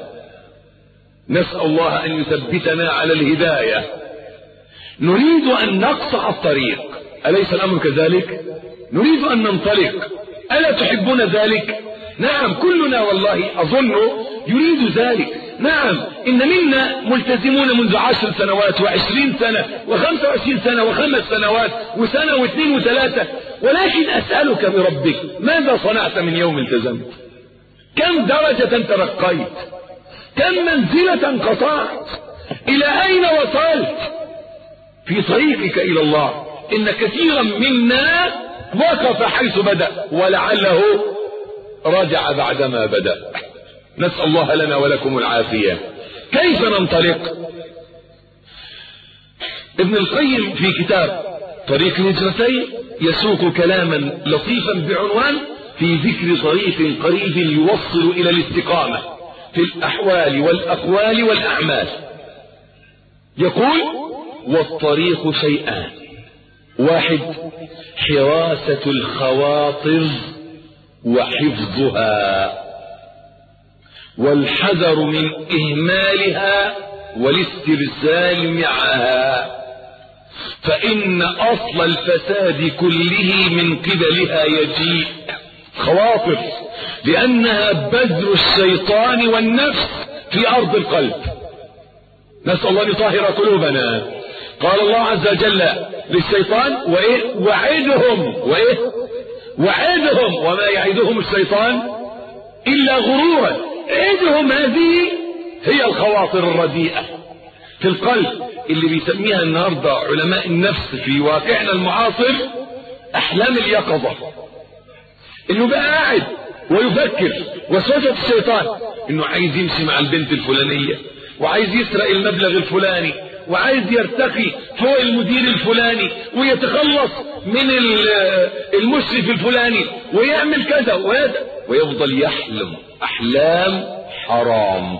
نسأل الله أن يثبتنا على الهداية. نريد أن نقطع الطريق، أليس الأمر كذلك؟ نريد أن ننطلق، ألا تحبون ذلك؟ نعم، كلنا والله أظن يريد ذلك. نعم، إن منا ملتزمون منذ عشر سنوات وعشرين سنة وخمسة وعشرين سنة وخمس سنوات وسنة واثنين وثلاثة، ولكن أسألك بربك، ماذا صنعت من يوم التزمت؟ كم درجة ترقيت؟ كم منزلة قطعت؟ إلى أين وصلت في طريقك إلى الله؟ إن كثيرا منا وقف حيث بدأ، ولعله رجع بعدما بدأ. نسأل الله لنا ولكم العافية. كيف ننطلق؟ ابن القيم في كتاب طريق الهجرتين يسوق كلاما لطيفا بعنوان في ذكر طريق قريب يوصل إلى الاستقامة في الأحوال والأقوال والأعمال. يقول: والطريق شيئان: واحد، حراسة الخواطر وحفظها، والحذر من إهمالها والاسترسال معها، فإن أصل الفساد كله من قبلها يجيء. خواطر لأنها بذر الشيطان والنفس في أرض القلب. نسأل الله أن يطهر قلوبنا. قال الله عز وجل للشيطان: وإيه؟ وعدهم وإيه؟ وعدهم وما يعدهم الشيطان إلا غرورا. عدهم هذه هي الخواطر الرديئة في القلب، اللي بيسميها النهاردة علماء النفس في واقعنا المعاصر أحلام اليقظة. إنه بقى قاعد ويفكر، وسوسة الشيطان إنه عايز يمشي مع البنت الفلانية، وعايز يسرق المبلغ الفلاني، وعايز يرتقي فوق المدير الفلاني ويتخلص من المشرف الفلاني ويعمل كذا وهذا، ويفضل يحلم أحلام حرام،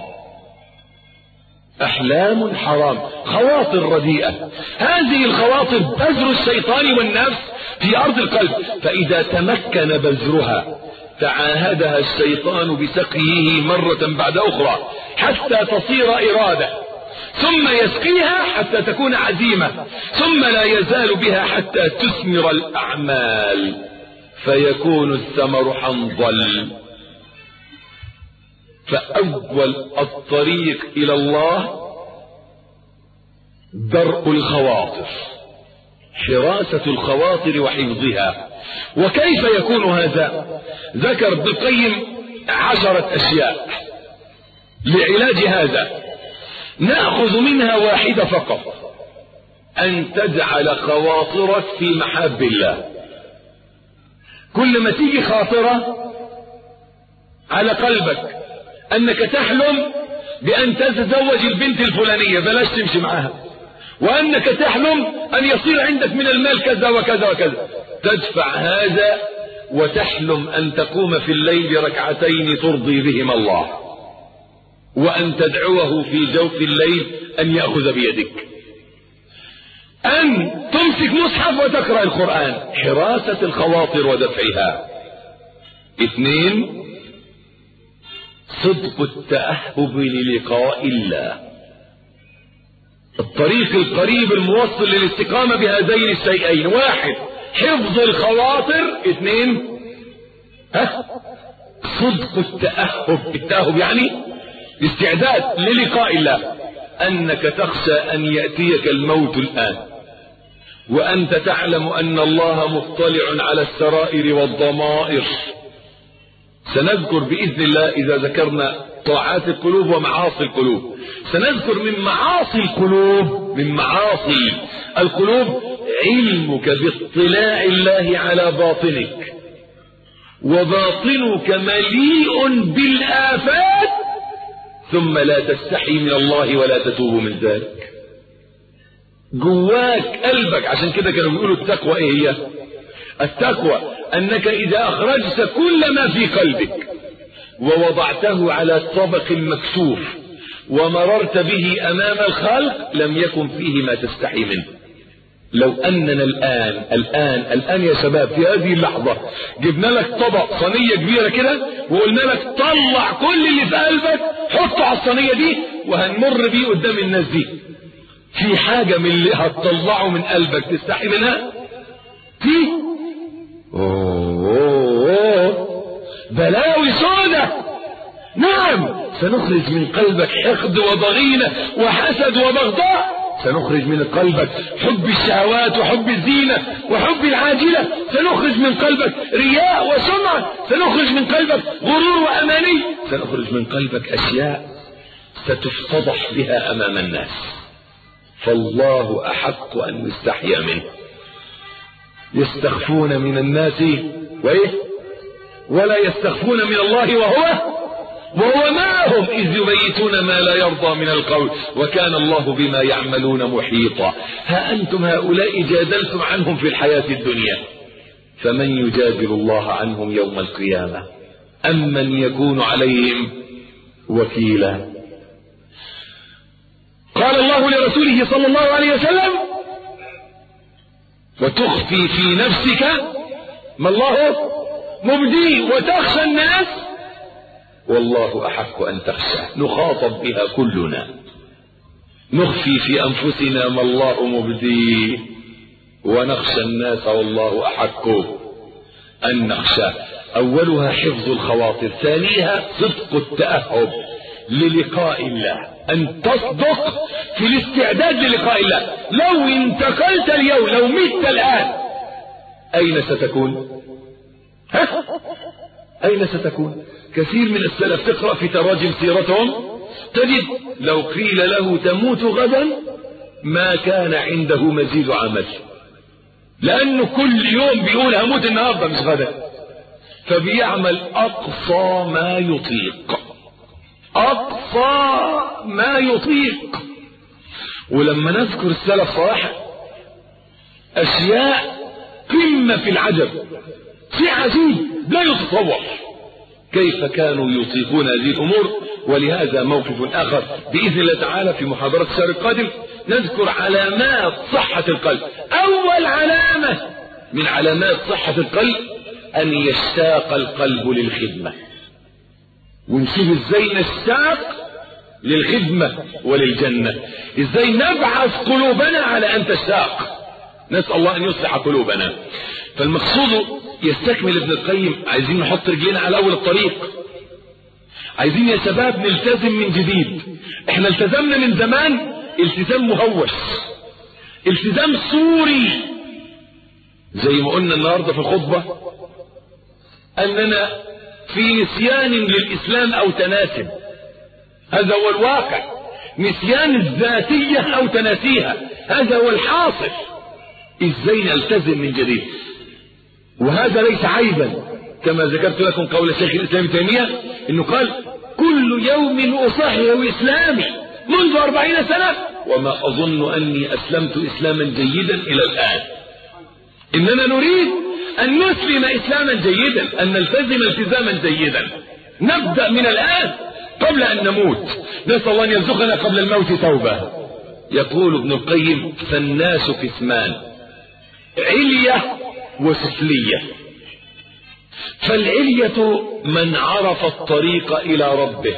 أحلام حرام، خواطر رديئة. هذه الخواطر بذر الشيطان والنفس في أرض القلب، فإذا تمكن بذرها تعاهدها الشيطان بسقيه مرة بعد أخرى حتى تصير إرادة، ثم يسقيها حتى تكون عزيمة، ثم لا يزال بها حتى تثمر الأعمال فيكون الثمر حنظل. فأول الطريق إلى الله درء الخواطر، حراسة الخواطر وحفظها. وكيف يكون هذا؟ ذكر ابن القيم عشرة أشياء لعلاج هذا، نأخذ منها واحدة فقط، أن تجعل خواطرك في محاب الله. كل ما تيجي خاطرة على قلبك أنك تحلم بأن تتزوج البنت الفلانية بلاش تمشي معها، وأنك تحلم أن يصير عندك من المال كذا وكذا وكذا، تدفع هذا وتحلم أن تقوم في الليل ركعتين ترضي بهما الله، وأن تدعوه في جوف الليل أن يأخذ بيدك، أن تمسك مصحف وتقرأ القرآن، حراسة الخواطر ودفعها. اثنين، صدق التأهب للقاء الله، الطريق القريب الموصل للاستقامة بهذين الشيئين: واحد حفظ الخواطر، اثنين ها صدق التأهب. التأهب يعني الاستعداد للقاء الله، أنك تخشى أن يأتيك الموت الآن وأنت تعلم أن الله مطلع على السرائر والضمائر. سنذكر بإذن الله إذا ذكرنا طاعات القلوب ومعاصي القلوب، سنذكر من معاصي القلوب من معاصي القلوب علمك باطلاع الله على باطنك، وباطنك مليء بالآفات ثم لا تستحي من الله ولا تتوب من ذلك. جواك قلبك، عشان كده كانوا بيقولوا التقوى ايه هي؟ التقوى انك اذا اخرجت كل ما في قلبك ووضعته على طبق مكشوف ومررت به امام الخلق لم يكن فيه ما تستحي منه. لو اننا الان الان الان يا شباب في هذه اللحظة جبنا لك طبق صينية كبيرة كده وقلنا لك طلع كل اللي في قلبك حطه على الصينية دي وهنمر بيه قدام الناس دي، في حاجة من اللي هتطلعه من قلبك تستحي منها؟ في اوه بلاوي سودة. نعم، سنخرج من قلبك حقد وضغينة وحسد وبغضاء، سنخرج من قلبك حب الشهوات وحب الزينة وحب العاجلة، سنخرج من قلبك رياء وسمعة، سنخرج من قلبك غرور وأماني، سنخرج من قلبك أشياء ستفتضح بها أمام الناس. فالله أحق أن يستحيا منه. يستخفون من الناس وإيه؟ ولا يستخفون من الله وهو وهو معهم إذ يبيتون ما لا يرضى من القول وكان الله بما يعملون محيطا. ها أنتم هؤلاء جادلتم عنهم في الحياة الدنيا، فمن يجادل الله عنهم يوم القيامة أم من يكون عليهم وكيلا؟ قال الله لرسوله صلى الله عليه وسلم: وتخفي في نفسك ما الله مبديه وتخشى الناس والله أحق أن تخشى. نخاطب بها كلنا، نخفي في أنفسنا ما الله مبديه ونخشى الناس والله أحق أن نخشى. أولها حفظ الخواطر، ثانيها صدق التأهب للقاء الله، أن تصدق في الاستعداد للقاء الله. لو انتقلت اليوم، لو مت الآن، أين ستكون؟ ها؟ أين ستكون؟ كثير من السلف تقرأ في تراجم سيرتهم تجد لو قيل له تموت غدا ما كان عنده مزيد عمل، لأنه كل يوم بيقول هموت النهارده مش غدا، فبيعمل أقصى ما يطيق، أقصى ما يطيق. ولما نذكر السلف صراحة أشياء قمة في العجب، في عجيب لا يتصور كيف كانوا يطيقون هذه الأمور. ولهذا موقف آخر بإذن الله تعالى في محاضرة الشهر القادم نذكر علامات صحة القلب. أول علامة من علامات صحة القلب أن يشتاق القلب للخدمة، ونشوف ازاي نشتاق للخدمة وللجنة، ازاي نبعث قلوبنا على أن تشتاق. نسأل الله أن يصلح قلوبنا. فالمقصود يستكمل ابن القيم، عايزين نحط رجلنا على أول الطريق، عايزين يا شباب نلتزم من جديد. احنا التزمنا من زمان التزام مهوش، التزام صوري، زي ما قلنا النهاردة في الخطبة أننا في نسيان للإسلام أو تناسب. هذا هو الواقع، نسيان الذاتية أو تناسيها، هذا هو الحاصل. ازاي نلتزم من جديد؟ وهذا ليس عيبا، كما ذكرت لكم قول الشيخ الإسلام ابن تيمية انه قال كل يوم اصحح اسلامي منذ أربعين سنة وما اظن اني اسلمت اسلاما جيدا الى الان. اننا نريد ان نسلم اسلاما جيدا، ان نلتزم التزاما جيدا. نبدأ من الان قبل ان نموت. نسأل الله ان يرزقنا قبل الموت توبة. يقول ابن القيم فالناس قسمان، علية وسفلية. فالعلية من عرف الطريق إلى ربه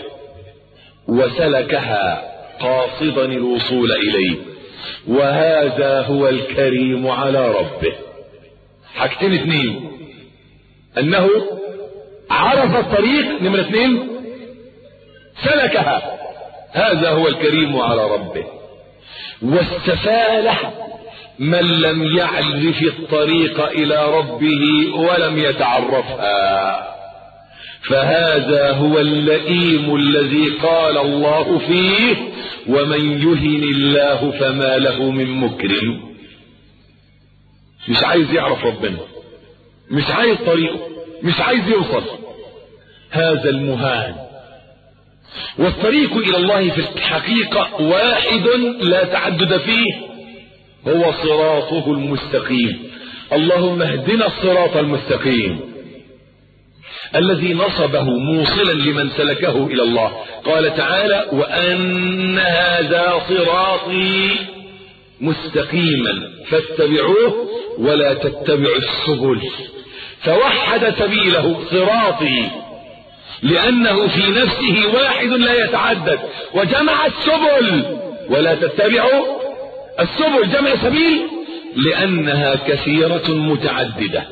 وسلكها قاصدا الوصول إليه، وهذا هو الكريم على ربه. حاجتين اثنين، أنه عرف الطريق، نمرة اثنين سلكها، هذا هو الكريم على ربه. والسفالة من لم يعرف الطريق إلى ربه ولم يتعرفها، فهذا هو اللئيم الذي قال الله فيه ومن يهن الله فما له من مكرم. مش عايز يعرف ربنا، مش عايز طريقه، مش عايز يوصل، هذا المهان. والطريق إلى الله في الحقيقة واحد لا تعدد فيه، هو صراطه المستقيم. اللهم اهدنا الصراط المستقيم الذي نصبه موصلا لمن سلكه إلى الله. قال تعالى وأن هذا صراطي مستقيما فاتبعوه ولا تتبعوا السبل. فوحد سبيله صراطي لأنه في نفسه واحد لا يتعدد، وجمع السبل ولا تتبعوا السبل، جمع سبيل لأنها كثيرة متعددة.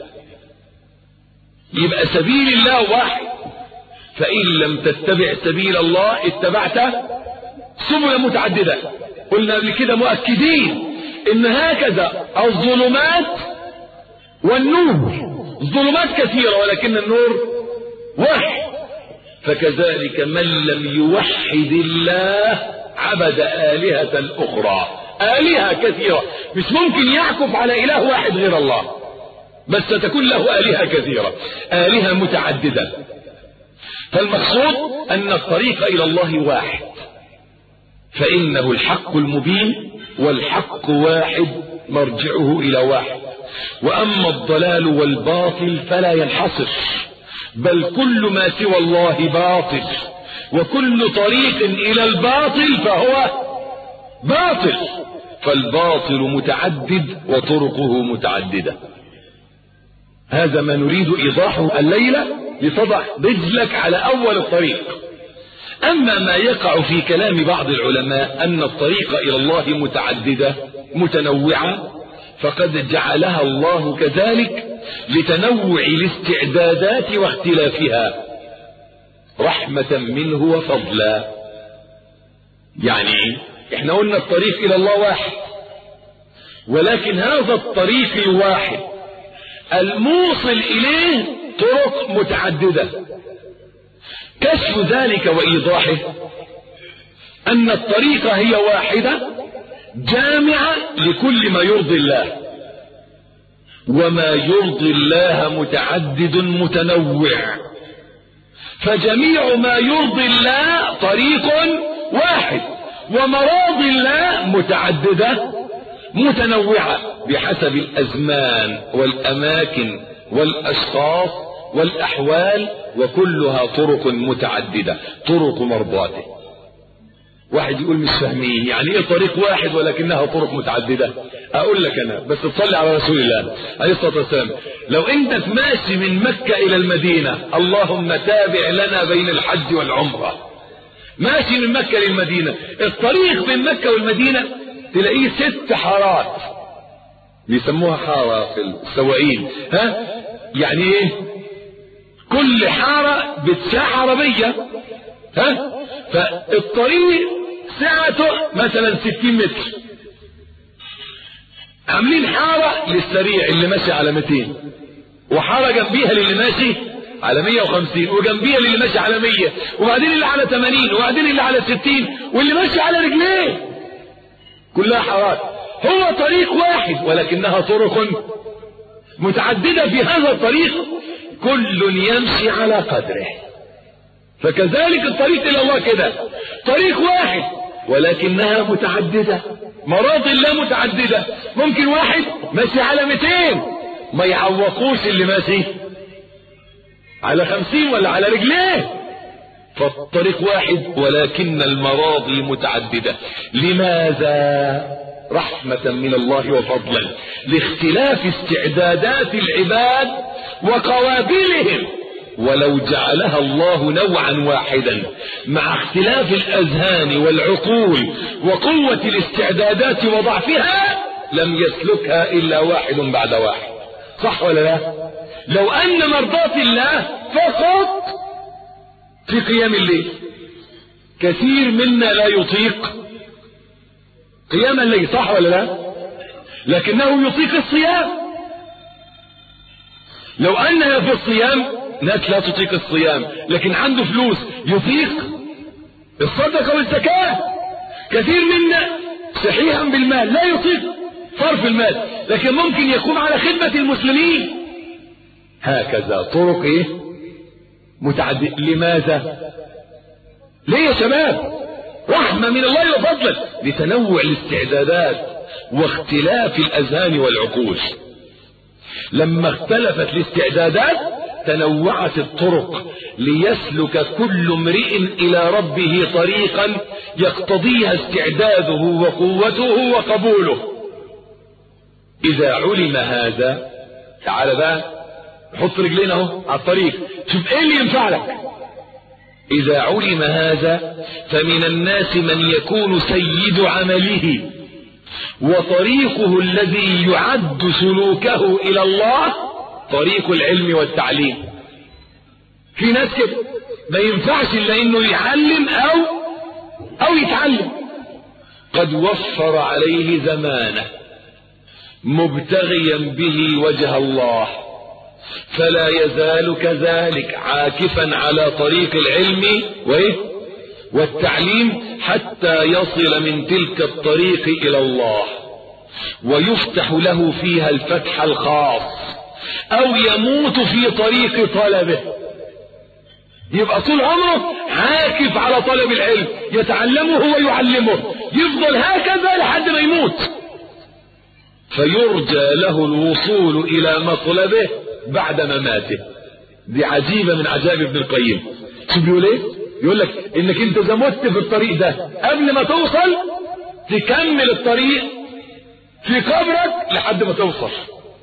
يبقى سبيل الله واحد، فإن لم تتبع سبيل الله اتبعت سبل متعددة. قلنا قبل كده مؤكدين ان هكذا الظلمات والنور، الظلمات كثيرة ولكن النور واحد. فكذلك من لم يوحد الله عبد آلهة أخرى، آلهة كثيرة، مش ممكن يعكف على إله واحد غير الله، بس ستكون له آلهة كثيرة، آلهة متعددة. فالمقصود أن الطريق إلى الله واحد، فإنه الحق المبين، والحق واحد مرجعه إلى واحد. وأما الضلال والباطل فلا ينحصر، بل كل ما سوى الله باطل، وكل طريق إلى الباطل فهو باطل. فالباطل متعدد وطرقه متعددة. هذا ما نريد إيضاحه الليلة لتضع رجلك على أول الطريق. أما ما يقع في كلام بعض العلماء أن الطريق إلى الله متعددة متنوعة، فقد جعلها الله كذلك لتنوع الاستعدادات واختلافها رحمة منه وفضلا. يعني احنا قلنا الطريق إلى الله واحد، ولكن هذا الطريق الواحد الموصل إليه طرق متعددة. كشف ذلك وإيضاحه أن الطريقة هي واحدة جامعة لكل ما يرضي الله، وما يرضي الله متعدد متنوع. فجميع ما يرضي الله طريق واحد، ومراضي الله متعددة متنوعة بحسب الأزمان والأماكن والأشخاص والأحوال، وكلها طرق متعددة، طرق مرضاته. واحد يقول مش فاهمين يعني ايه طريق واحد ولكنها طرق متعددة؟ اقول لك انا بس تصلي على رسول الله عليه الصلاة والسلام. لو انت ماشي من مكة الى المدينة، اللهم تابع لنا بين الحج والعمرة، ماشي من مكة للمدينة، الطريق بين مكة والمدينة تلاقيه ست حارات، بيسموها حارة في السواقين، ها يعني ايه؟ كل حارة بتساع عربية، ها فالطريق سعته مثلا ستين متر، عاملين حارة للسريع اللي ماشي على مئتين، وحارة جنبيها للي ماشي على مية وخمسين، وجنبيها للي ماشي على مية، وبعدين اللي على ثمانين، وبعدين اللي على ستين، واللي ماشي على رجليه، كلها حارات. هو طريق واحد ولكنها طرق متعددة. في هذا الطريق كل يمشي على قدره، فكذلك الطريق إلى الله كده طريق واحد ولكنها متعددة، مراد الله متعددة. ممكن واحد ماشي على مئتين ما يعوقوش اللي ماشي على خمسين ولا على رجليه، فالطريق واحد ولكن المراضي متعددة. لماذا؟ رحمة من الله وفضلا، لاختلاف استعدادات العباد وقوابلهم. ولو جعلها الله نوعا واحدا مع اختلاف الأذهان والعقول وقوة الاستعدادات وضعفها لم يسلكها إلا واحد بعد واحد، صح ولا لا؟ لو أن مرضاة الله فقط في قيام الليل، كثير منا لا يطيق قيام الليل، صح ولا لا؟ لكنه يطيق الصيام. لو أنها في الصيام، ناس لا تطيق الصيام لكن عنده فلوس يطيق الصدقة والزكاة. كثير منا صحيحا بالمال لا يطيق صرف المال لكن ممكن يكون على خدمة المسلمين. هكذا طرق ايه متعددة. لماذا؟ ليه يا شباب؟ رحمة من الله وفضلا، لتنوع الاستعدادات واختلاف الأذهان والعقول. لما اختلفت الاستعدادات تنوعت الطرق ليسلك كل امرئ إلى ربه طريقا يقتضيها استعداده وقوته وقبوله. إذا علم هذا، تعال بقى حط رجلين اهو على الطريق، شوف ايه اللي ينفع لك. إذا علم هذا فمن الناس من يكون سيد عمله وطريقه الذي يعد سلوكه إلى الله طريق العلم والتعليم. في ناس كده ما ينفعش إلا إنه يعلم أو أو يتعلم. قد وفر عليه زمانه مبتغيا به وجه الله، فلا يزال كذلك عاكفا على طريق العلم والتعليم حتى يصل من تلك الطريق إلى الله ويفتح له فيها الفتح الخاص، أو يموت في طريق طلبه. يبقى طول عمره عاكف على طلب العلم، يتعلمه ويعلمه، يفضل هكذا لحد ما يموت، فيرجى له الوصول إلى مطلبه بعد مماته. دي عجيبة من عجائب ابن القيم. شو بيقول ايه؟ يقول لك انك انت اذا مت في الطريق ده قبل ما توصل تكمل الطريق في قبرك لحد ما توصل.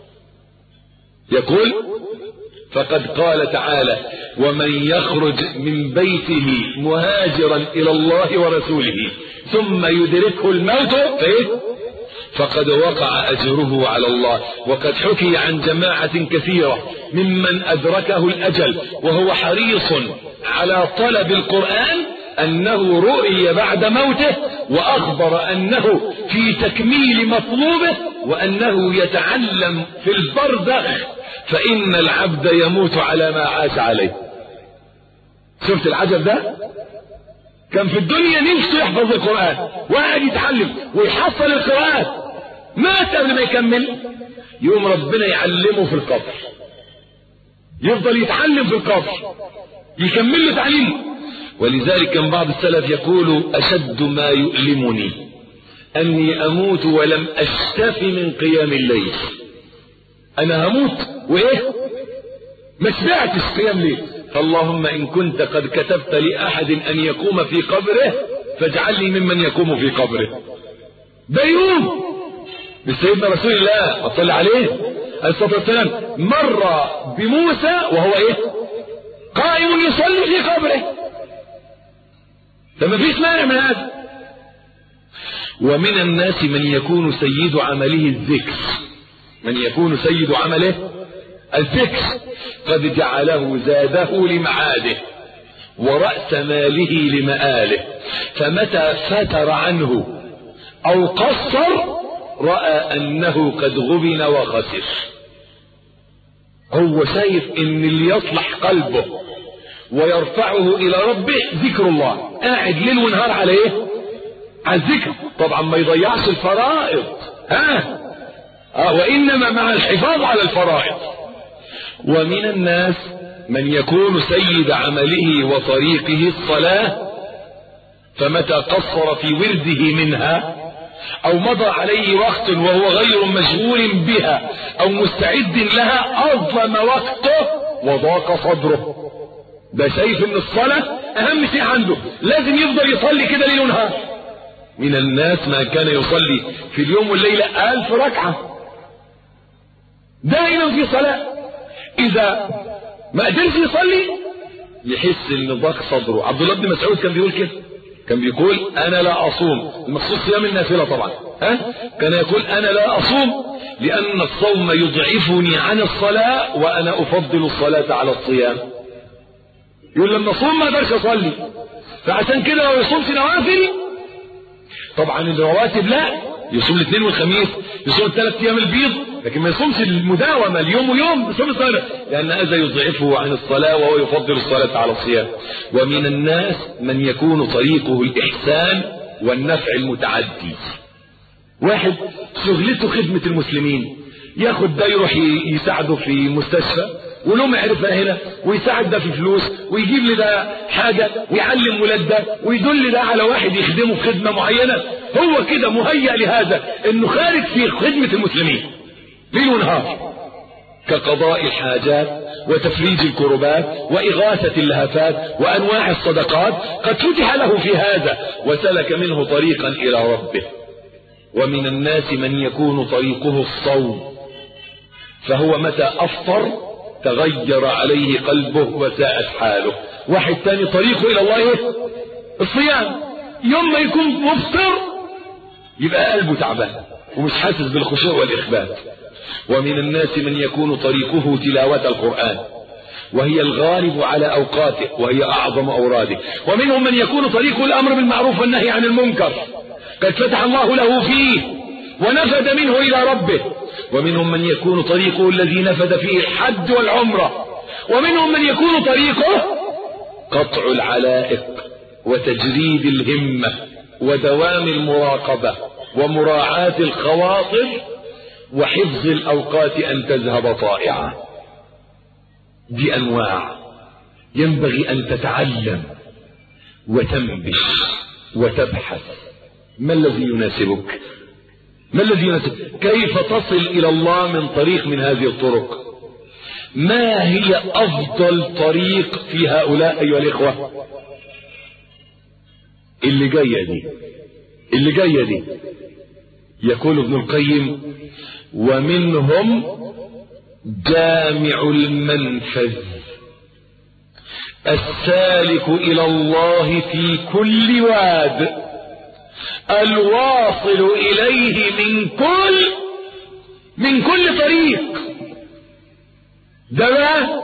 يقول فقد قال تعالى ومن يخرج من بيته مهاجرا الى الله ورسوله ثم يدركه الموت فايه فقد وقع أجره على الله. وقد حكي عن جماعة كثيرة ممن أدركه الأجل وهو حريص على طلب القرآن أنه رؤي بعد موته وأخبر أنه في تكميل مطلوبه وأنه يتعلم في البرزخ، فإن العبد يموت على ما عاش عليه. شفت العجب ده؟ كان في الدنيا نفسه يحفظ القرآن وقاعد يتعلم ويحصل القراءات، مات قبل ما يكمل، يوم ربنا يعلمه في القبر، يفضل يتعلم في القبر، يكمل له تعليمه. ولذلك كان بعض السلف يقول أشد ما يؤلمني أني أموت ولم أشتف من قيام الليل. أنا هموت وإيه ما شبعتش قيام ليل. فاللهم إن كنت قد كتبت لأحد أن يقوم في قبره فاجعلني ممن يقوم في قبره. ده يوم بسيدنا رسول الله صلى عليه الصلاة والسلام مر بموسى وهو إيه قائم يصلي في قبره. فما فيش مانع من هذا. ومن الناس من يكون سيد عمله الذكر، من يكون سيد عمله الذكر قد جعله زاده لمعاده ورأس ماله لمآله، فمتى فتر عنه أو قصر رأى أنه قد غبن وخسر. هو شايف إن اللي يصلح قلبه ويرفعه إلى ربه ذكر الله، قاعد ليل ونهار على إيه؟ على الذكر. طبعا ما يضيعش الفرائض، ها آه وإنما مع الحفاظ على الفرائض. ومن الناس من يكون سيد عمله وطريقه الصلاة، فمتى قصر في ورده منها أو مضى عليه وقت وهو غير مشغول بها أو مستعد لها أظلم وقته وضاق صدره. ده شايف ان الصلاة اهم شيء عنده، لازم يفضل يصلي كده ليل ونهار. من الناس ما كان يصلي في اليوم والليلة ألف ركعة دائما في صلاة، إذا ما قدرش يصلي يحس ان ضاق صدره. عبد الله بن مسعود كان بيقول كده، كان بيقول انا لا اصوم، المقصود صيام النافلة طبعا، ها كان يقول انا لا اصوم لان الصوم يضعفني عن الصلاة وانا افضل الصلاة على الصيام. يقول لما اصوم ما اقدرش اصلي، فعشان كده لو يصومش نوافل طبعا الرواتب لا، يصوم الاثنين والخميس، يصوم الثلاث ايام البيض، لكن ما يصومش المداومه اليوم ويوم، يصوم الصلاه لان هذا يضعفه عن الصلاه وهو يفضل الصلاه على الصيام. ومن الناس من يكون طريقه الاحسان والنفع المتعدي. واحد شغلته خدمه المسلمين، ياخد ده يروح يساعده في مستشفى ولو معرفة هنا ويساعد ده في فلوس ويجيب لي ده حاجة ويعلم ولاد ده ويدل ده على واحد يخدمه في خدمة معينة. هو كده مهيأ لهذا انه خارج في خدمة المسلمين ليل ونهار، كقضاء الحاجات وتفريج الكربات وإغاثة اللهفات وأنواع الصدقات. قد فتح له في هذا وسلك منه طريقا إلى ربه. ومن الناس من يكون طريقه الصوم، فهو متى أفطر تغير عليه قلبه وساءت حاله. واحد تاني طريقه الى الله ايه؟ الصيام. يوم ما يكون مفطر يبقى قلبه تعبان ومش حاسس بالخشوع والاخبات. ومن الناس من يكون طريقه تلاوة القرآن، وهي الغالب على اوقاته وهي اعظم اوراده. ومنهم من يكون طريقه الامر بالمعروف والنهي عن المنكر، قد فتح الله له فيه ونفد منه الى ربه. ومنهم من يكون طريقه الذي نفد فيه الحج والعمرة. ومنهم من يكون طريقه قطع العلائق وتجريد الهمة ودوام المراقبة ومراعاة الخواطر وحفظ الأوقات أن تذهب طائعة. دي أنواع ينبغي أن تتعلم وتنبش وتبحث ما الذي يناسبك، ما الذي يناسبك، كيف تصل إلى الله من طريق من هذه الطرق. ما هي أفضل طريق في هؤلاء أيها الإخوة؟ اللي جاية دي اللي جاية دي يقول ابن القيم: ومنهم جامع المنفذ السالك إلى الله في كل واد الواصل إليه من كل من كل طريق. ده بقى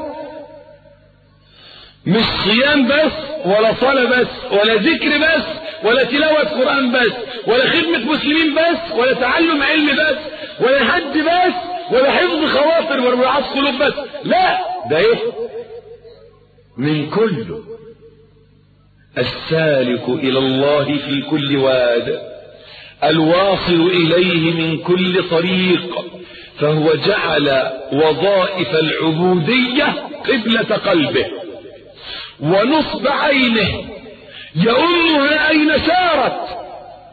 مش صيام بس ولا صلاة بس ولا ذكر بس ولا تلاوة قرآن بس ولا خدمة مسلمين بس ولا تعلم علم بس ولا حد بس ولا حفظ خواطر ورعاة قلوب بس، لا، ده ايه؟ من كله. السالك إلى الله في كل واد الواصل إليه من كل طريق، فهو جعل وظائف العبودية قبلة قلبه ونصب عينه يؤمها أين سارت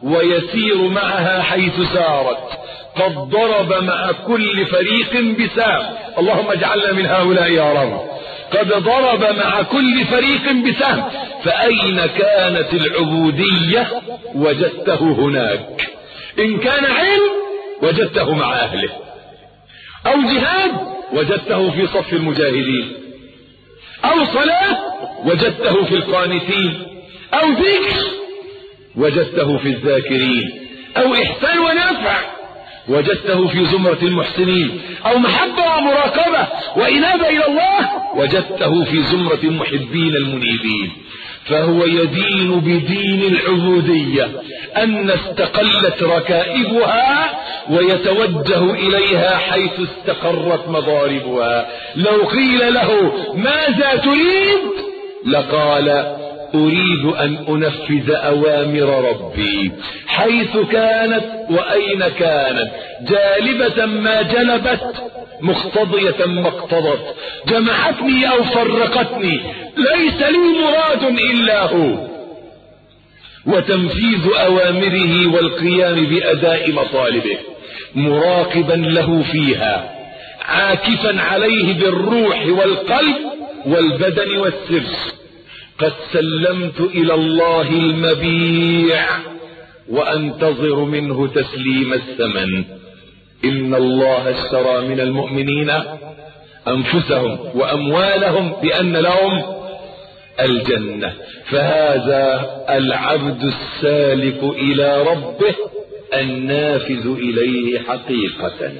ويسير معها حيث سارت، قد ضرب مع كل فريق بسهم. اللهم اجعلنا من هؤلاء يا رب. قد ضرب مع كل فريق بسهم، فأين كانت العبودية؟ وجدته هناك. إن كان علم وجدته مع أهله، أو جهاد وجدته في صف المجاهدين، أو صلاة وجدته في القانتين، أو ذكر وجدته في الذاكرين، أو إحسان ونفع وجدته في زمرة المحسنين، أو محبة ومراقبة وإنابة إلى الله وجدته في زمرة المحبين المنيبين. فهو يدين بدين العبودية أن استقلت ركائبها ويتوجه إليها حيث استقرت مضاربها. لو قيل له ماذا تريد لقال أريد أن أنفذ أوامر ربي حيث كانت وأين كانت، جالبة ما جلبت، مقتضية ما اقتضت، جمعتني أو فرقتني، ليس لي مراد إلا هو، وتنفيذ أوامره والقيام بأداء مطالبه، مراقبا له فيها، عاكفا عليه بالروح والقلب والبدن والسر. قد سلمت إلى الله المبيع وأنتظر منه تسليم الثمن. إن الله اشترى من المؤمنين أنفسهم وأموالهم بأن لهم الجنة. فهذا العبد السالك إلى ربه النافذ إليه حقيقة.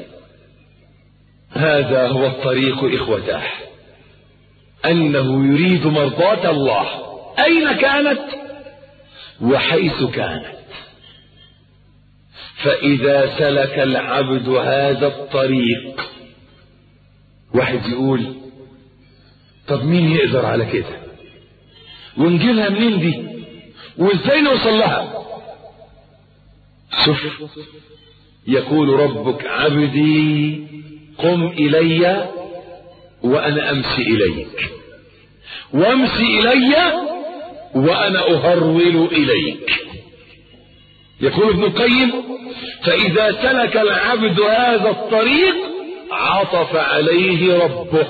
هذا هو الطريق إخوته، أنه يريد مرضاة الله أين كانت وحيث كانت. فإذا سلك العبد هذا الطريق، واحد يقول طب مين يقدر على كده ونجيلها منين دي وازاي نوصل لها؟ شوف، يقول ربك عبدي قم إلي وأنا أمشي إليك، وامشي إلي وأنا أهرول إليك. يقول ابن القيم فإذا سلك العبد هذا الطريق عطف عليه ربه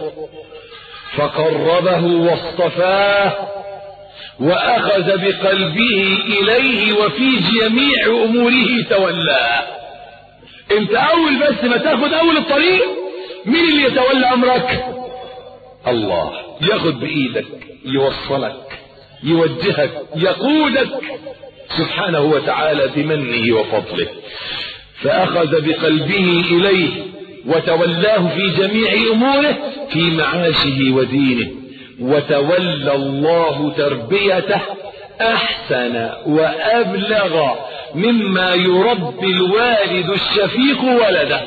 فقربه واصطفاه وأخذ بقلبه إليه وفي جميع أموره تولاه. انت أول بس ما تاخد أول الطريق، مين اللي يتولى أمرك؟ الله. ياخد بإيدك، يوصلك، يوجهك، يقودك سبحانه وتعالى بمنه وفضله. فأخذ بقلبه إليه وتولاه في جميع أموره في معاشه ودينه، وتولى الله تربيته أحسن وأبلغ مما يربي الوالد الشفيق ولده.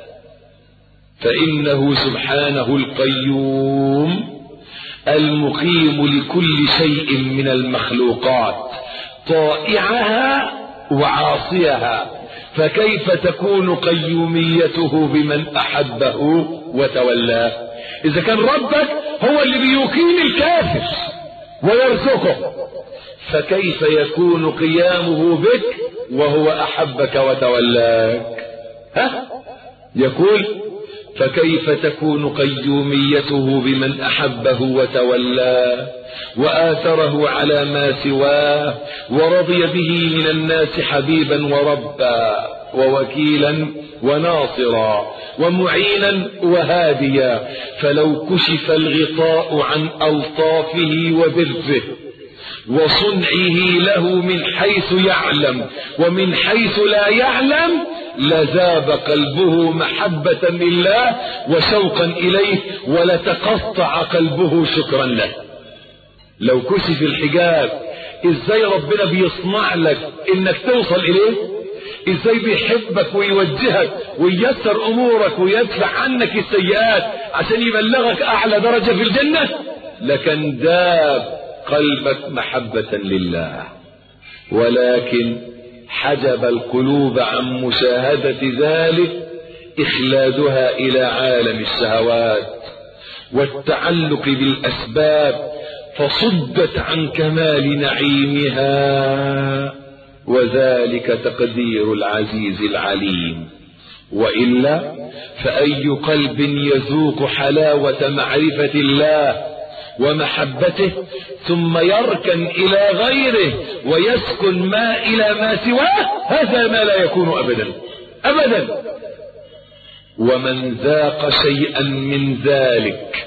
فإنه سبحانه القيوم المقيم لكل شيء من المخلوقات، طائعها وعاصيها. فكيف تكون قيوميته بمن أحبه وتولاه؟ إذا كان ربك هو اللي بيقيم الكافر ويرزقه، فكيف يكون قيامه بك وهو أحبك وتولاك؟ ها؟ يقول فكيف تكون قيوميته بمن أحبه وتولاه وآثره على ما سواه ورضي به من الناس حبيبا وربا ووكيلا وناصرا ومعينا وهاديا. فلو كشف الغطاء عن ألطافه وبره وصنعه له من حيث يعلم ومن حيث لا يعلم لذاب قلبه محبة لله وشوقا إليه ولتقطع قلبه شكرا له. لو كشف الحجاب، ازاي ربنا بيصنع لك انك توصل اليه، ازاي بيحبك ويوجهك وييسر امورك ويدفع عنك السيئات عشان يبلغك اعلى درجة في الجنة. لكن داب قلبك محبة لله، ولكن حجب القلوب عن مشاهدة ذلك إخلادها إلى عالم الشهوات والتعلق بالأسباب، فصدت عن كمال نعيمها وذلك تقدير العزيز العليم. وإلا فأي قلب يذوق حلاوة معرفة الله ومحبته ثم يركن إلى غيره ويسكن ما إلى ما سواه، هذا ما لا يكون أبدا أبدا. ومن ذاق شيئا من ذلك،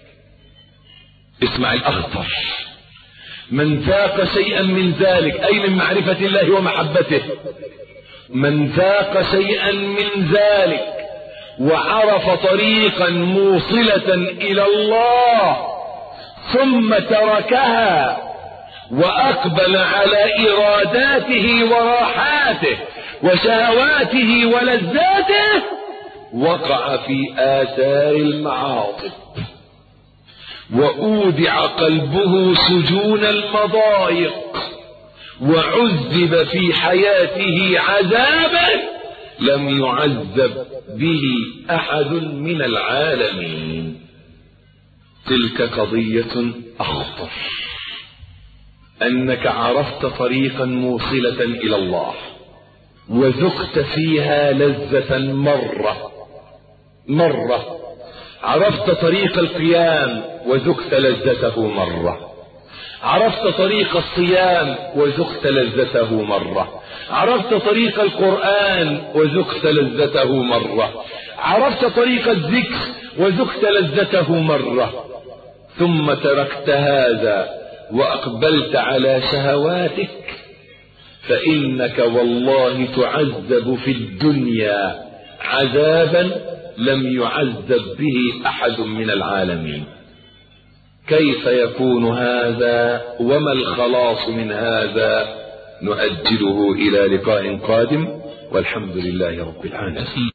اسمع الأخطر، من ذاق شيئا من ذلك أي من معرفة الله ومحبته، من ذاق شيئا من ذلك وعرف طريقا موصلة إلى الله ثم تركها وأقبل على إراداته وراحاته وشهواته ولذاته، وقع في آثار المعاصي وأودع قلبه سجون المضايق وعذب في حياته عذابا لم يعذب به أحد من العالمين. تلك قضية أخطر، أنك عرفت طريقا موصلة إلى الله وذقت فيها لذة مرة مرة، عرفت طريق القيام وذقت لذته مرة، عرفت طريق الصيام وذقت لذته مرة، عرفت طريق القرآن وذقت لذته مرة، عرفت طريق الذكر وذقت لذته مرة، ثم تركت هذا وأقبلت على شهواتك، فإنك والله تعذب في الدنيا عذابا لم يعذب به أحد من العالمين. كيف يكون هذا وما الخلاص من هذا؟ نؤجله إلى لقاء قادم، والحمد لله رب العالمين.